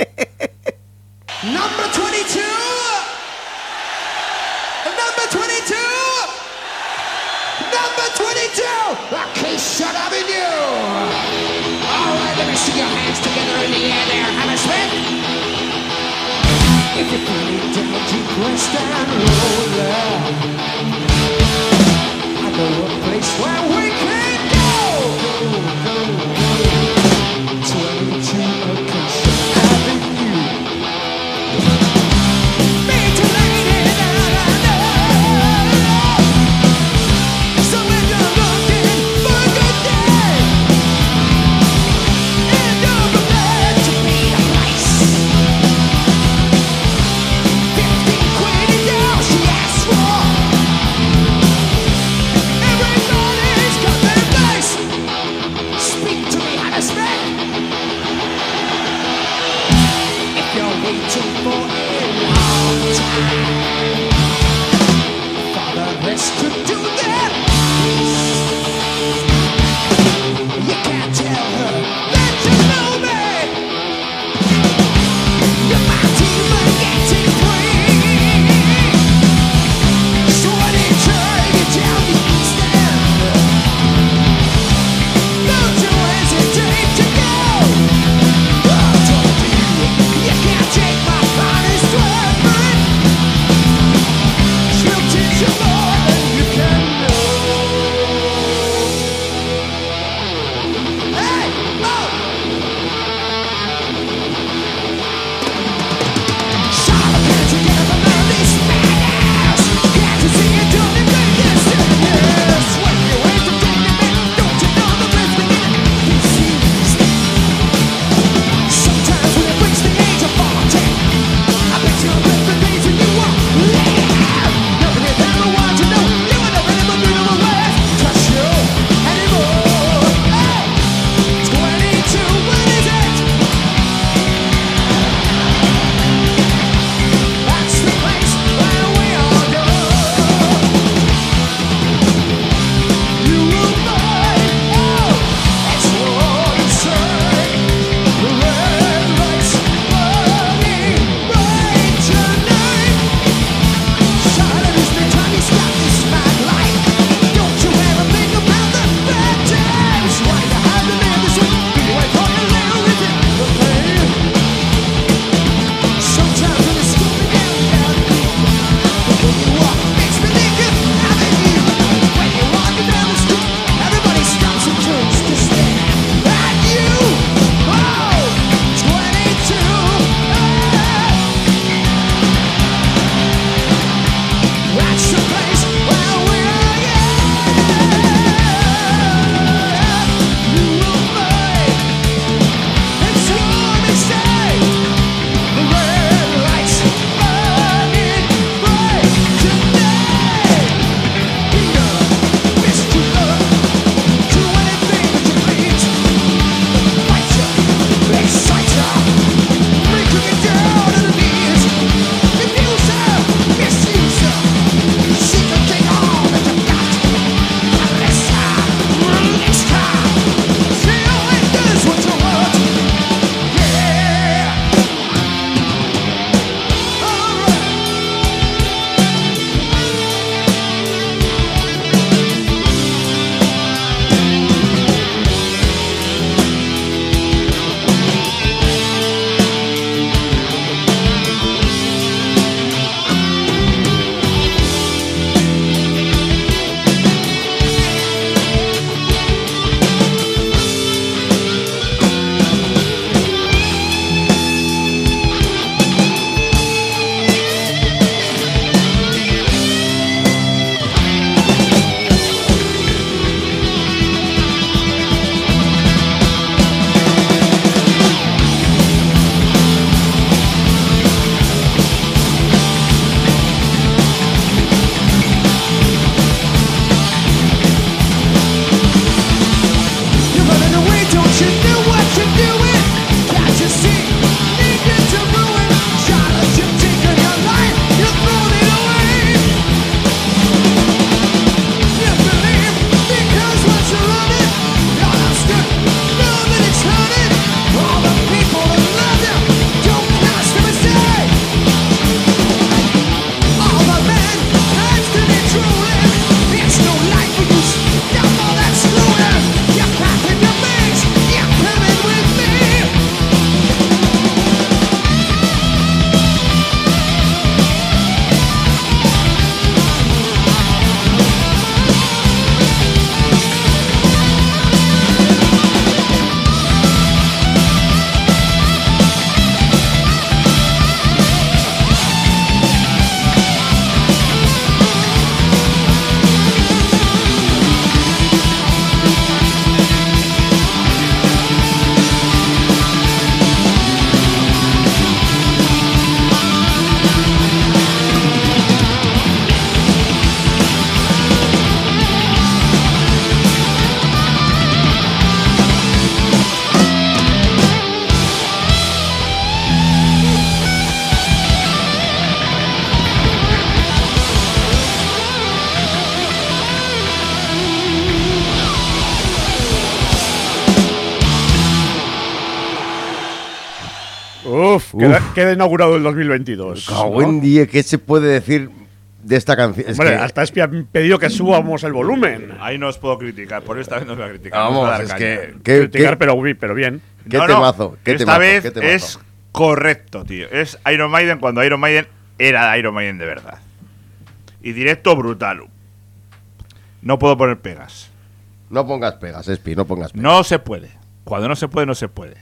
Number twenty-two. Number twenty-two. Number twenty-two. Acacia Avenue. All right, let me see your hands together in the air there, Hammersmith. If you're feeling down, keep rest and roll. I know a place where we can go. twenty-two Acacia Avenue. Fifteen quid a down, she asked. Uf, queda, queda inaugurado el dos mil veintidós. Cago ¿no? en día, ¿qué se puede decir de esta canción? Es Hombre, que- hasta Espi ha pedido que subamos el volumen. Ahí no os puedo criticar, por esta vez no os voy a criticar. Vamos, os voy a dar es caña. que... ¿qué, Criticar, qué- pero, pero bien. qué No, no, temazo? ¿Qué esta temazo? vez ¿Qué temazo? es correcto, tío. Es Iron Maiden cuando Iron Maiden era Iron Maiden de verdad. Y directo brutal. No puedo poner pegas. No pongas pegas, Espi, no pongas pegas. No se puede. Cuando no se puede, no se puede.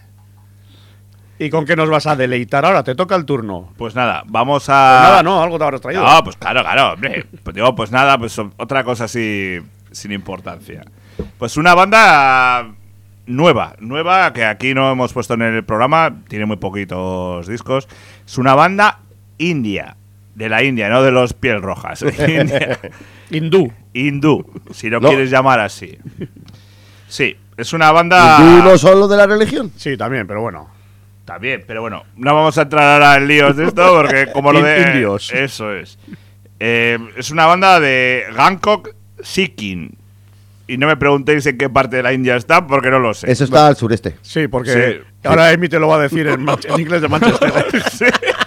¿Y con qué nos vas a deleitar ahora? Te toca el turno. Pues nada, vamos Pues a... nada, no, algo te habrás traído. No, pues claro, claro, hombre. Pues digo, pues nada, pues otra cosa así sin importancia. Pues una banda nueva, nueva, que aquí no hemos puesto en el programa, tiene muy poquitos discos. Es una banda india, de la India, no de los piel rojas. India. Hindú. Hindú, si no, No. quieres llamar así. Sí, es una banda... ¿Tú no solo de la religión? Sí, también, pero bueno. También, pero bueno, no vamos a entrar ahora en líos de esto porque como lo In- de... indios. Eso es. Eh, es una banda de Bangkok, Sikkim. Y no me preguntéis en qué parte de la India está porque no lo sé. Eso está al sureste. Sí, porque Sí. ahora Emi te lo va a decir en, Manche- en inglés de Manchester. Sí,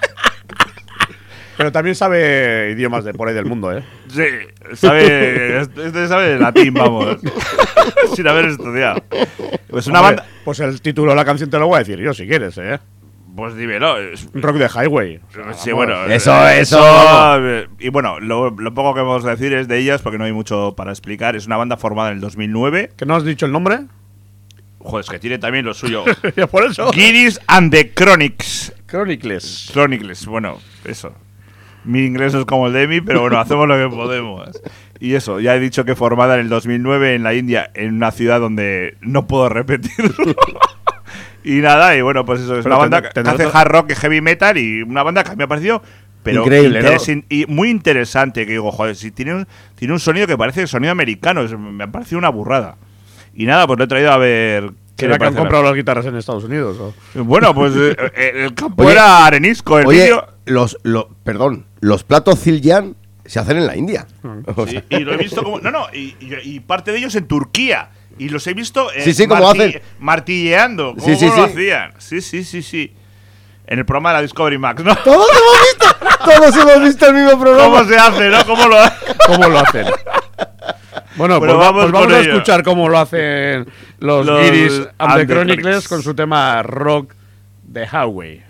Pero también sabe idiomas de por ahí del mundo, ¿eh? sí, sabe, este sabe de latín, vamos. Sin haber estudiado. Pues una Hombre, banda... Pues el título de la canción te lo voy a decir yo, si quieres, ¿eh? Pues dímelo. es- Rock de Highway. Sí, bueno. Eso, eh, eso, eh, Y bueno, lo, lo poco que vamos a decir es de ellas, porque no hay mucho para explicar. Es una banda formada en el dos mil nueve. ¿Que no has dicho el nombre? Joder, es que tiene también lo suyo. Ya por eso. Guinness and the Chronics. Chronicles. Chronicles, bueno, eso. Mi inglés no es como el de mí, pero bueno, hacemos lo que podemos. Y eso, ya he dicho que formada en el dos mil nueve en la India, en una ciudad donde no puedo repetirlo. Y nada, y bueno, pues eso, es Pero una banda tendrá- que tendrá hace otro- hard rock y heavy metal y una banda que me ha parecido pero Increíble, ¿no? interes- y muy interesante, que digo, joder, si tiene un, tiene un sonido que parece sonido americano, es- me ha parecido una burrada. Y nada, pues lo he traído a ver qué ¿Será le que han parece. comprado las guitarras en Estados Unidos? ¿O? Bueno, pues eh, eh, el campo Oye, era arenisco, el Oye, vídeo. los, lo, perdón, los platos Zildjian se hacen en la India. O Sí, sea, y lo he visto como. No, no, y, y- y parte de ellos en Turquía. Y los he visto eh, Sí, sí, ¿cómo hacen? martilleando. ¿Cómo, Sí, sí, cómo lo sí. hacían? Sí, sí, sí, sí. En el programa de la Discovery Max, ¿no? todos hemos visto, todos hemos visto el mismo programa. ¿Cómo se hace, no? ¿Cómo lo hace? ¿Cómo lo hacen? Bueno, Pero pues, va- vamos pues vamos con a ello. escuchar cómo lo hacen los, Los Guiris and and the the Chronicles Chronicles. con su tema Rock the Highway.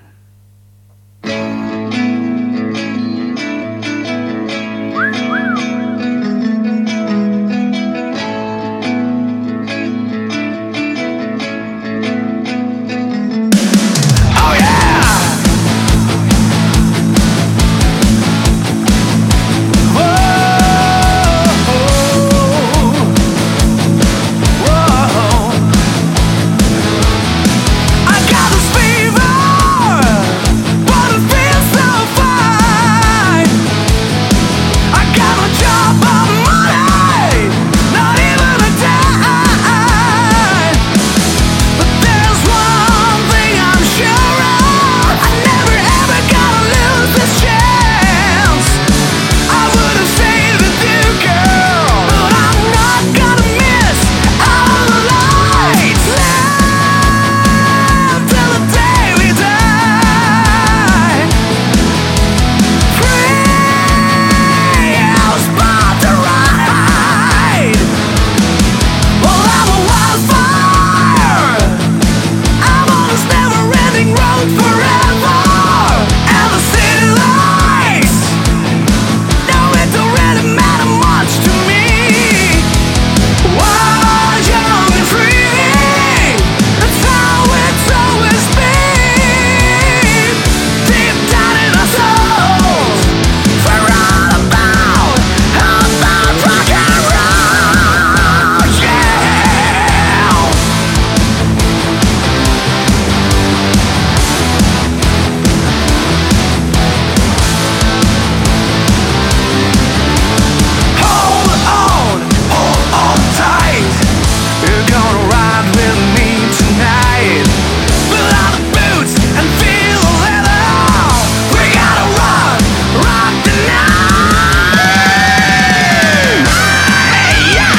I got this fever, but it feels so fine. I got a job of money, not even a dime. But there's one thing I'm sure of, I never ever gonna lose this chance. I would have stayed with you, girl, but I'm not gonna miss all the lights. Live till the day we die. Free as bird to ride. Well, I'm a wildfire. I'm on this never-ending road forever. And the city lights, no, it don't really matter much to me. Wild, young, and free, that's how it's always been. Deep down in our souls, we're all about, about rock and roll, yeah. Hold on, hold on tight. You're gonna ride with me tonight. Put on the boots and feel the leather. We gotta rock, rock the night. Yeah.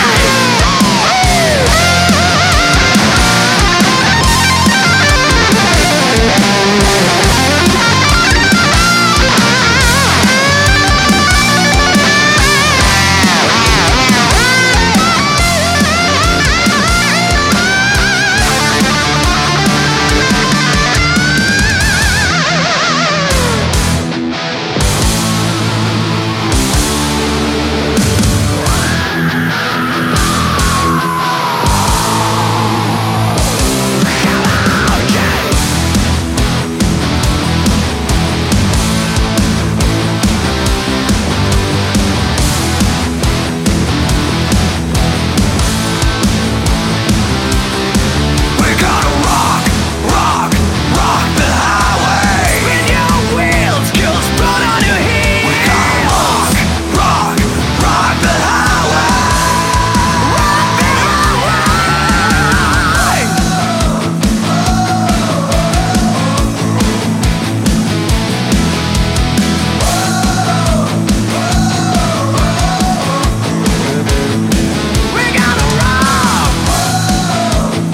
We're gonna rock, rock, rock the highway. Spin your wheels, just run on your heels. We're gonna rock, rock, rock the highway. Rock the highway. We're gonna rock.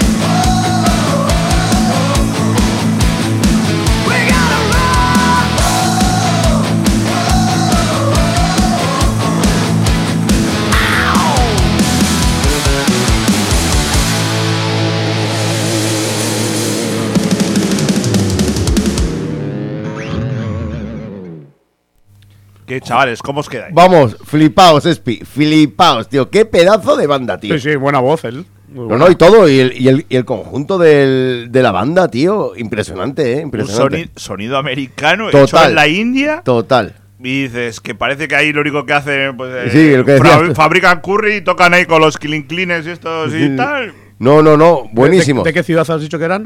We're gonna rock. ¿Qué chavales? ¿Cómo os quedáis? Vamos, flipaos, Espi, flipaos, tío. Qué pedazo de banda, tío. Sí, sí, buena voz él. Muy No, buena. no, y todo, y el, y el, y el conjunto del, de la banda, tío. Impresionante, ¿eh? Un Impresionante. soni- sonido americano Total. hecho en la India. Total. Y dices que parece que ahí lo único que hacen, pues, eh, Sí, lo que decías fra- tú. fabrican curry y tocan ahí con los clean cleans y estos y tal. No, no, no, buenísimo. ¿De, de qué ciudad has dicho que eran?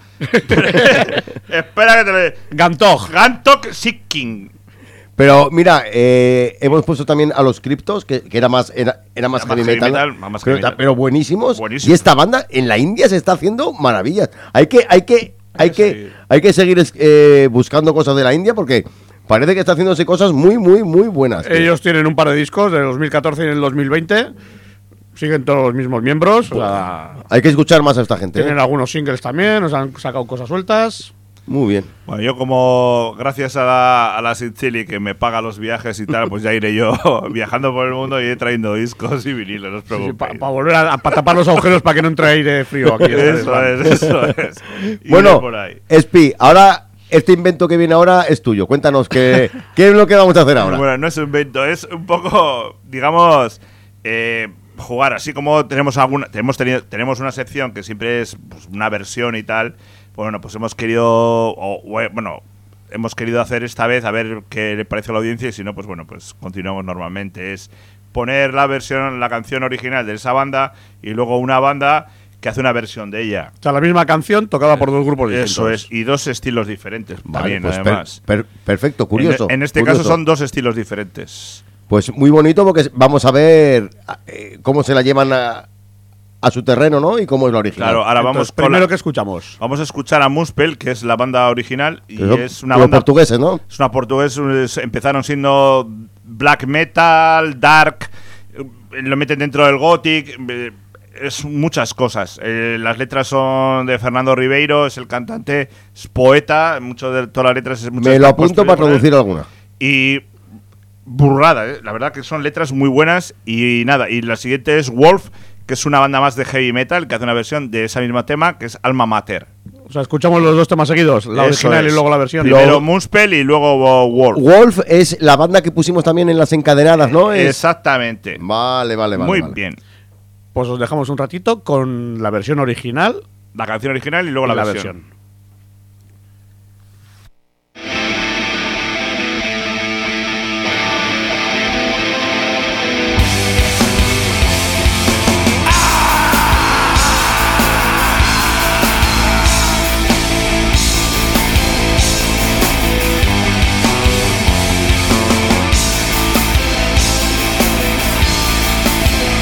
Espera que te le... Gantog. Gantok Sikking. Pero mira, eh, hemos puesto también a los Cryptos, que, que era más era, era más Era heavy más heavy metal, metal, más pero, heavy metal. pero buenísimos. Buenísimo. Y esta banda en la India se está haciendo maravillas. Hay que, hay que, hay que que, seguir. hay que seguir es- eh, buscando cosas de la India porque parece que está haciéndose cosas muy, muy, muy buenas. tío. Ellos tienen un par de discos del dos mil catorce y del dos mil veinte. Siguen todos los mismos miembros. O sea, Hay que escuchar más a esta gente. ¿eh? tienen algunos singles también. Nos han sacado cosas sueltas. Muy bien. Bueno, yo como gracias a la, a la Sicily que me paga los viajes y tal, pues ya iré yo viajando por el mundo y iré trayendo discos y vinilos, no os Para preocupéis. volver a, pa tapar los agujeros para que no entre aire frío aquí. Eso es, eso es. Iré Bueno, por ahí. Espi, ahora este invento que viene ahora es tuyo. Cuéntanos qué, qué es lo que vamos a hacer ahora. Bueno, no es un invento, es un poco, digamos, eh, jugar. Así como tenemos alguna, tenemos tenido, tenemos una sección que siempre es pues, una versión y tal. Bueno, pues hemos querido, o, o, bueno, hemos querido hacer esta vez a ver qué le parece a la audiencia y si no, pues bueno, pues continuamos normalmente. Es poner la versión, la canción original de esa banda y luego una banda que hace una versión de ella. O sea, la misma canción tocada por dos grupos distintos. Eso es, y dos estilos diferentes Vale, también, pues per- además. per- perfecto, curioso. En, en este curioso. caso son dos estilos diferentes. Pues muy bonito porque vamos a ver eh, cómo se la llevan a, a su terreno, ¿no? Y cómo es la original. Claro, ahora Entonces, vamos con primero la- que escuchamos. Vamos a escuchar a Muspel, que es la banda original y Que son- es una los banda portugueses, ¿no? Es una portuguesa, es- empezaron siendo black metal, dark, eh, lo meten dentro del gothic, eh, es muchas cosas. Eh, las letras son de Fernando Ribeiro, es el cantante, es poeta, mucho de todas las letras es mucho Me lo está apunto construido para por él. traducir alguna. Y burrada, ¿eh? La verdad que son letras muy buenas y nada, y la siguiente es Wolf, que es una banda más de heavy metal que hace una versión de ese mismo tema, que es Alma Mater. O sea, escuchamos los dos temas seguidos. La Eso original es. y luego la versión. Primero Muspel y luego uh, Wolf. Wolf es la banda que pusimos también en las encadenadas, ¿no? Es- Exactamente. Vale, vale, vale. Muy vale. bien. Pues os dejamos un ratito con la versión original La canción original y luego y la, versión.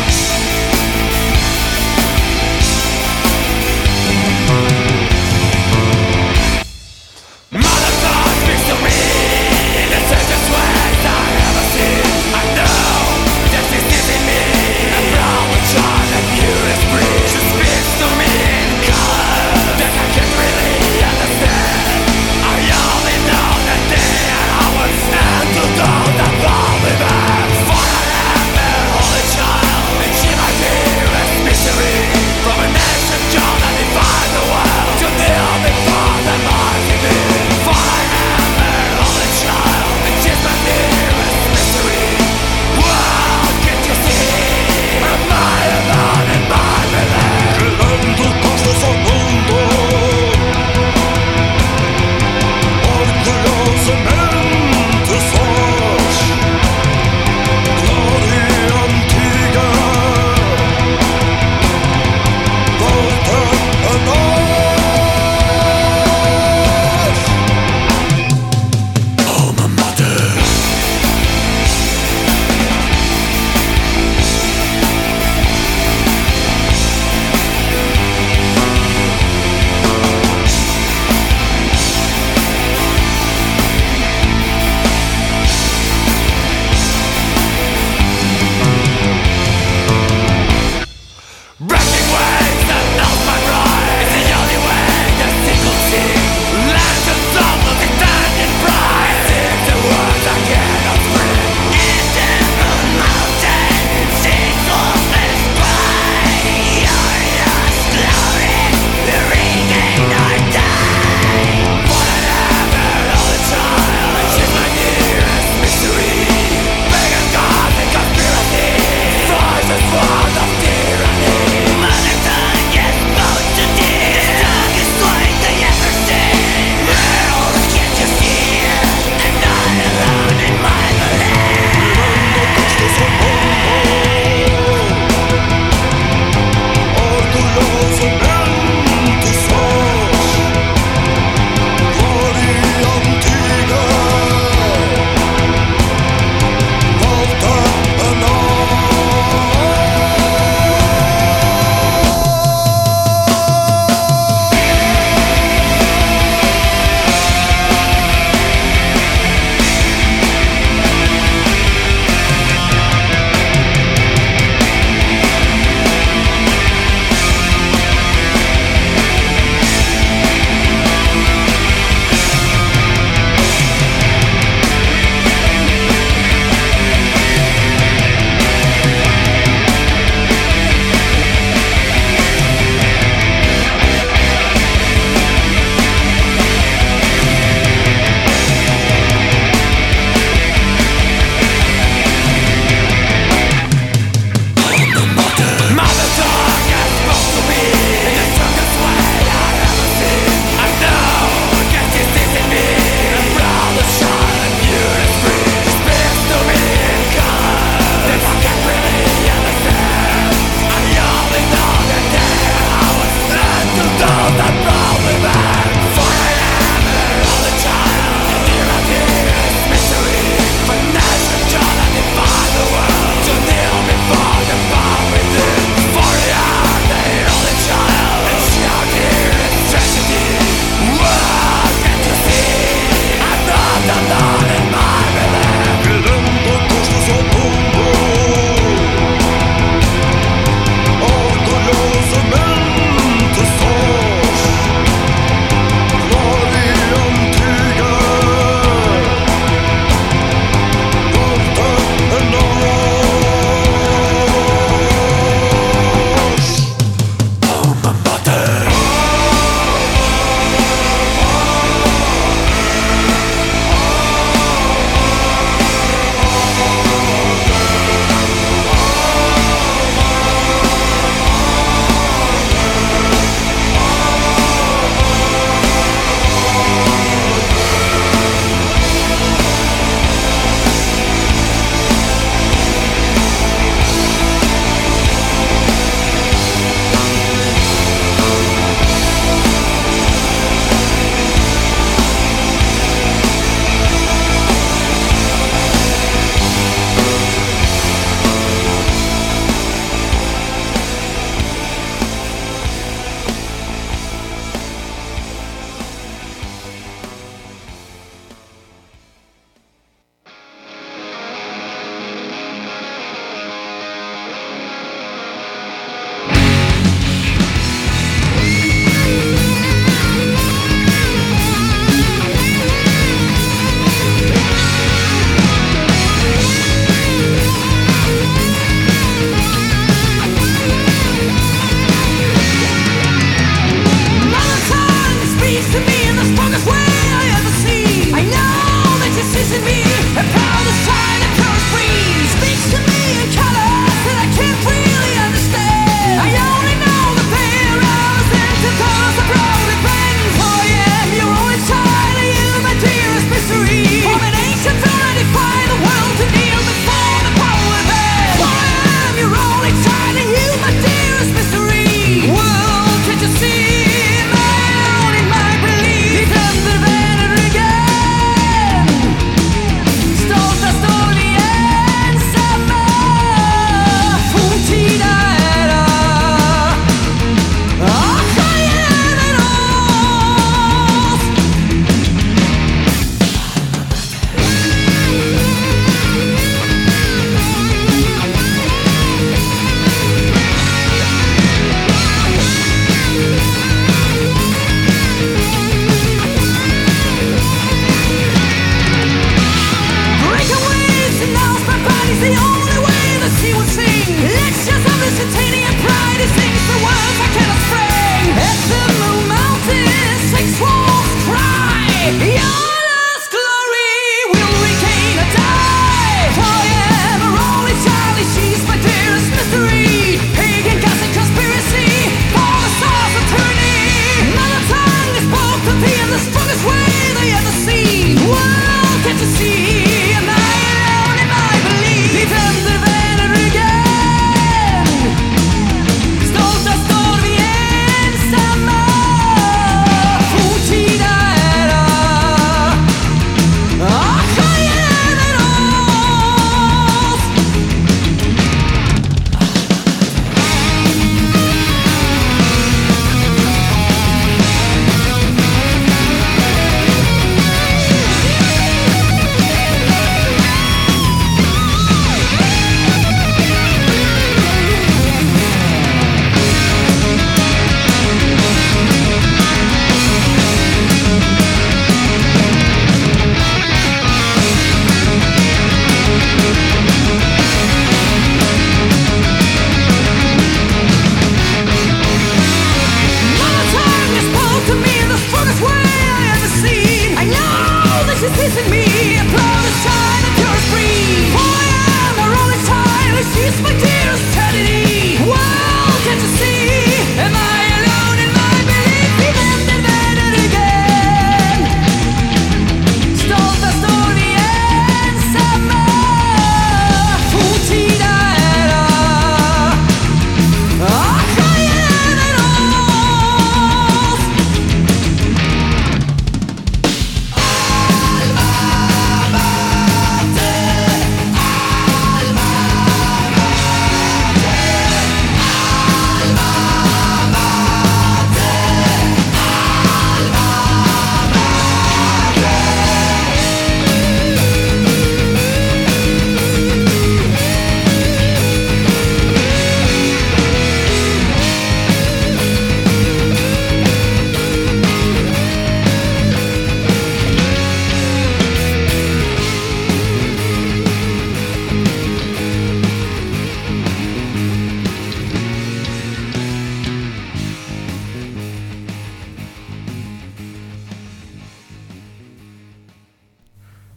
Thank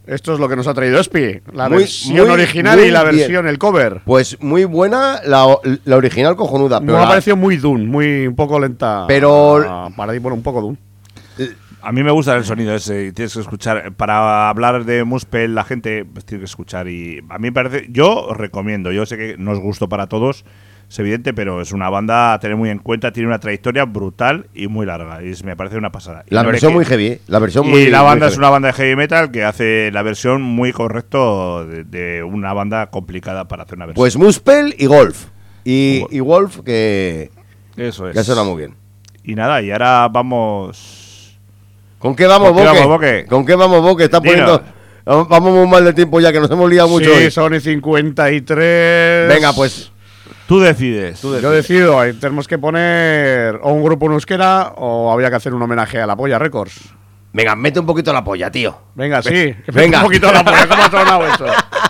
Esto es lo que nos ha traído Espi. La Muy- versión muy- original muy y la bien. versión, el cover. Pues muy buena, la, la original cojonuda. Pero Me ha la- parecido muy Dune, muy un poco lenta. Pero- Ah, para ir, bueno, un poco Dune. A mí me gusta el sonido ese y tienes que escuchar. Para hablar de Muspel, la gente pues, tiene que escuchar. Y a mí me parece. Yo os recomiendo. Yo sé que no es gusto para todos, es evidente, pero es una banda a tener muy en cuenta. Tiene una trayectoria brutal y muy larga. Y es- me parece una pasada. Y la no me versión que- muy heavy, ¿eh? La versión Y muy la banda muy es una banda de heavy metal que hace la versión muy correcto de, de una banda complicada para hacer una versión. Pues Muspel y Golf. Y, Golf. y Wolf, que, Eso es. que suena muy bien. Y nada, y ahora vamos. ¿Con qué vamos, ¿Con qué Boque? vamos, Boque? ¿Con qué vamos, Boque? Está Dinos. poniendo. Vamos muy mal de tiempo ya, que nos hemos liado mucho. Sí, hoy. son y cincuenta y tres. Venga, pues. Tú decides. Tú Yo decido, ahí tenemos que poner o un grupo en euskera o había que hacer un homenaje a la Polla Records. Venga, mete un poquito la polla, tío. Venga, sí. que Venga. Un poquito la polla, ¿cómo ha sonado eso?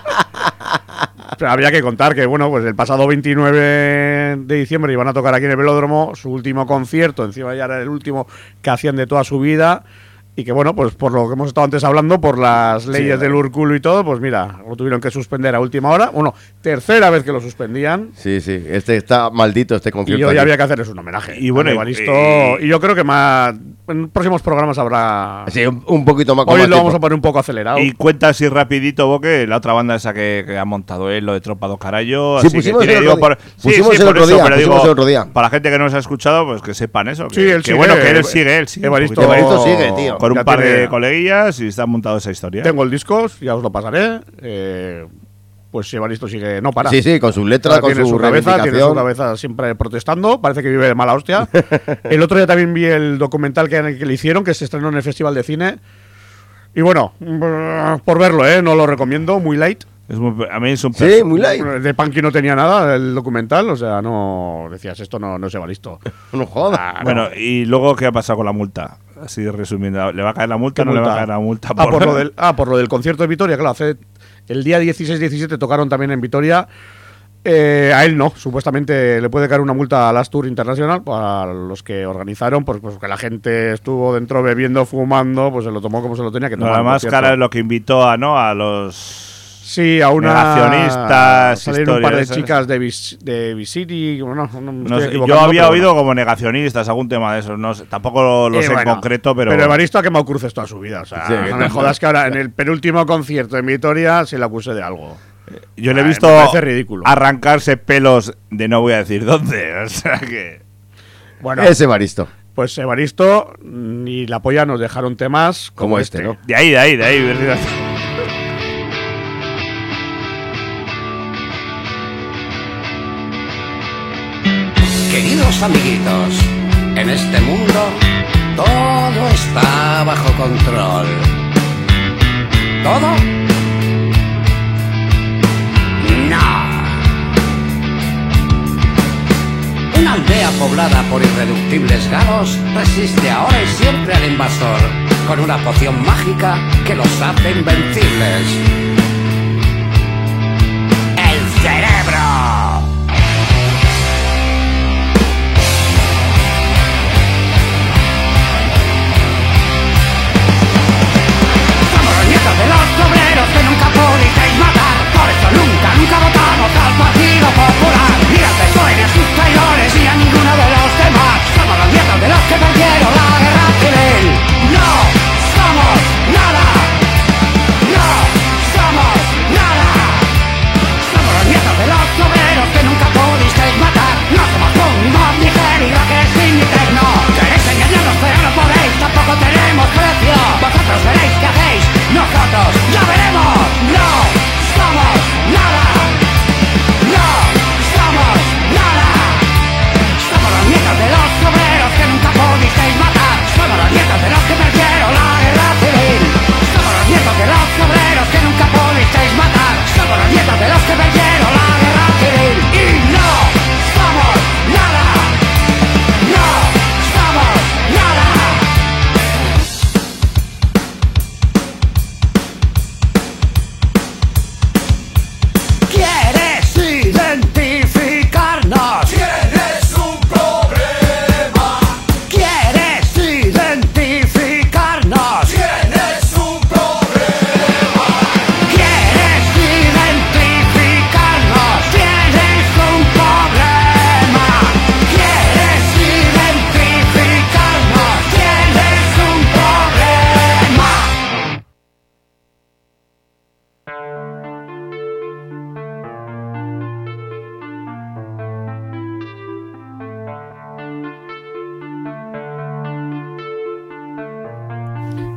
Pero había que contar que, bueno, pues el pasado veintinueve de diciembre iban a tocar aquí en el Velódromo su último concierto, encima ya era el último que hacían de toda su vida. Y que, bueno, pues por lo que hemos estado antes hablando, por las leyes del Urculo y todo, pues mira, lo tuvieron que suspender a última hora. Bueno, tercera vez que lo suspendían. Sí, sí. Este está maldito, este Y concierto. hoy aquí. había que hacerles un homenaje. Y bueno, a y- Evaristo. y- Y, yo creo que más en próximos programas habrá. Sí, un, un poquito más. con Hoy más lo vamos a tiempo. poner un poco acelerado. Y cuenta así rapidito, Boque, la otra banda esa que, que ha montado él, lo de Tropa do Carallo. Sí, así que pusimos tiene, el digo, otro día. por- sí, Pusimos sí, el por otro eso, día, pero pusimos digo, el otro día. para la gente que no nos ha escuchado, pues que sepan eso. Que, Sí, él que sigue, bueno, que él Ev- sigue, él sigue. un Evaristo- poquito. Evaristo sigue, tío. Con un ya par tiene- de coleguillas y está montado esa historia. Tengo el disco, ya os lo pasaré. Eh, pues Evaristo sigue, no para. Sí, sí, con sus letras, Ahora con tiene su, su cabeza, tiene su reivindicación. cabeza siempre protestando. Parece que vive de mala hostia. El otro día también vi el documental que, que le hicieron, que se estrenó en el Festival de Cine. Y bueno, brr, por verlo, ¿eh? No lo recomiendo, muy light. Es muy- a mí es un Sí, placer. muy light. De Punky no tenía nada el documental, o sea, no decías, esto no, no es Evaristo. No jodas. Ah, no. Bueno, y luego, ¿qué ha pasado con la multa? Así resumiendo, ¿le va a caer la multa o no le va a multa? caer la multa? Ah, por lo del, ah, por lo del concierto de Vitoria, claro. Hace, el día dieciséis diecisiete tocaron también en Vitoria. Eh, a él no, supuestamente le puede caer una multa a las Tour Internacional para los que organizaron, pues, pues que la gente estuvo dentro bebiendo, fumando, pues se lo tomó como se lo tenía que No, tomar. la por más cierto. cara es lo que invitó a, ¿no? A los... Sí, a una. Negacionistas, Salieron un par de historias, chicas de, Vis, de Visity. No, no, me No estoy sé, equivocando, yo había pero oído bueno. como negacionistas, algún tema de esos. No sé, tampoco lo, lo Eh, sé bueno, en concreto, pero. Pero Evaristo ha quemado cruces toda su vida. O sea, Sí, no me jodas que ahora en el penúltimo concierto en Vitoria se le acuse de algo. yo le he Ay, visto me parece ridículo. arrancarse pelos de no voy a decir dónde. O sea que. Bueno, Ese Evaristo. pues Evaristo ni la polla nos dejaron temas como, Como este, este, ¿no? De ahí, de ahí, de ahí. ¿verdad? Queridos amiguitos, en este mundo todo está bajo control. ¿Todo? No. Una aldea poblada por irreductibles galos resiste ahora y siempre al invasor con una poción mágica que los hace invencibles. ¡El cerebro! Somos los nietos de los obreros que nunca pudisteis matar. Por eso nunca, nunca votamos al Partido Popular. Mírate, soy a sus traidores y a ninguno de los demás. Somos los nietos de los que perdieron la guerra civil. No somos nada. No somos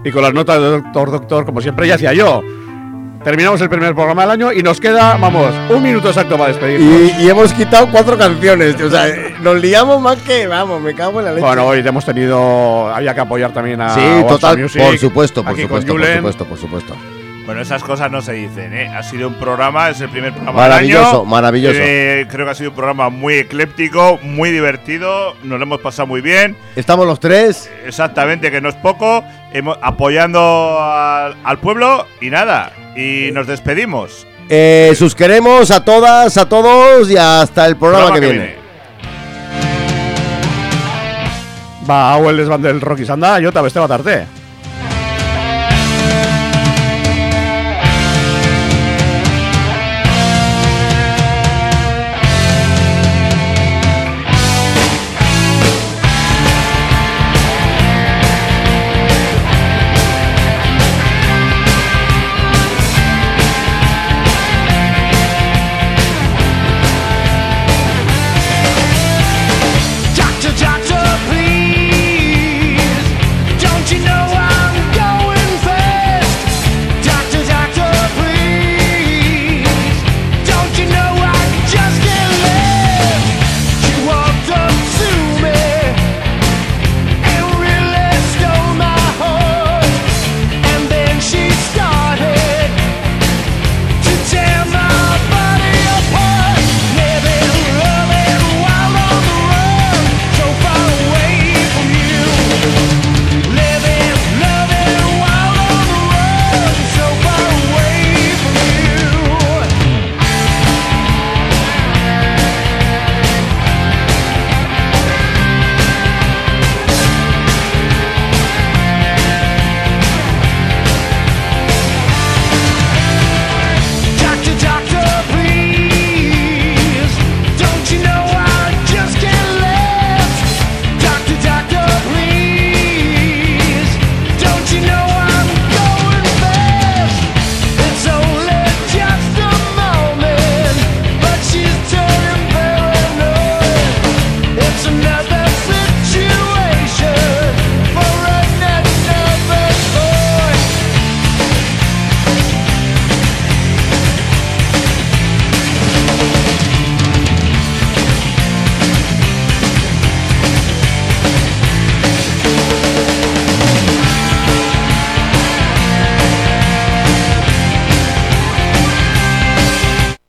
Y con las notas de Doctor Doctor, como siempre ya hacía yo. Terminamos el primer programa del año y nos queda, vamos, un minuto exacto para despedirnos. Y, y hemos quitado cuatro canciones, tío. O sea, nos liamos más que, vamos, me cago en la leche. Bueno, hoy hemos tenido, había que apoyar también a sí, Warsaw total, Music, por supuesto, por aquí supuesto, con por Julen. supuesto, por supuesto. Bueno, esas cosas no se dicen, ¿eh? Ha sido un programa, es el primer programa Maravilloso, del año. maravilloso. Eh, creo que ha sido un programa muy ecléptico, muy divertido, nos lo hemos pasado muy bien. Estamos los tres. Exactamente, que no es poco, hemos, apoyando al, al pueblo y nada, y nos despedimos. Eh, sus queremos a todas, a todos y hasta el programa, Programa que, que viene. viene. Va, hau el desbande del Rocky Sanda, jota beste bat arte.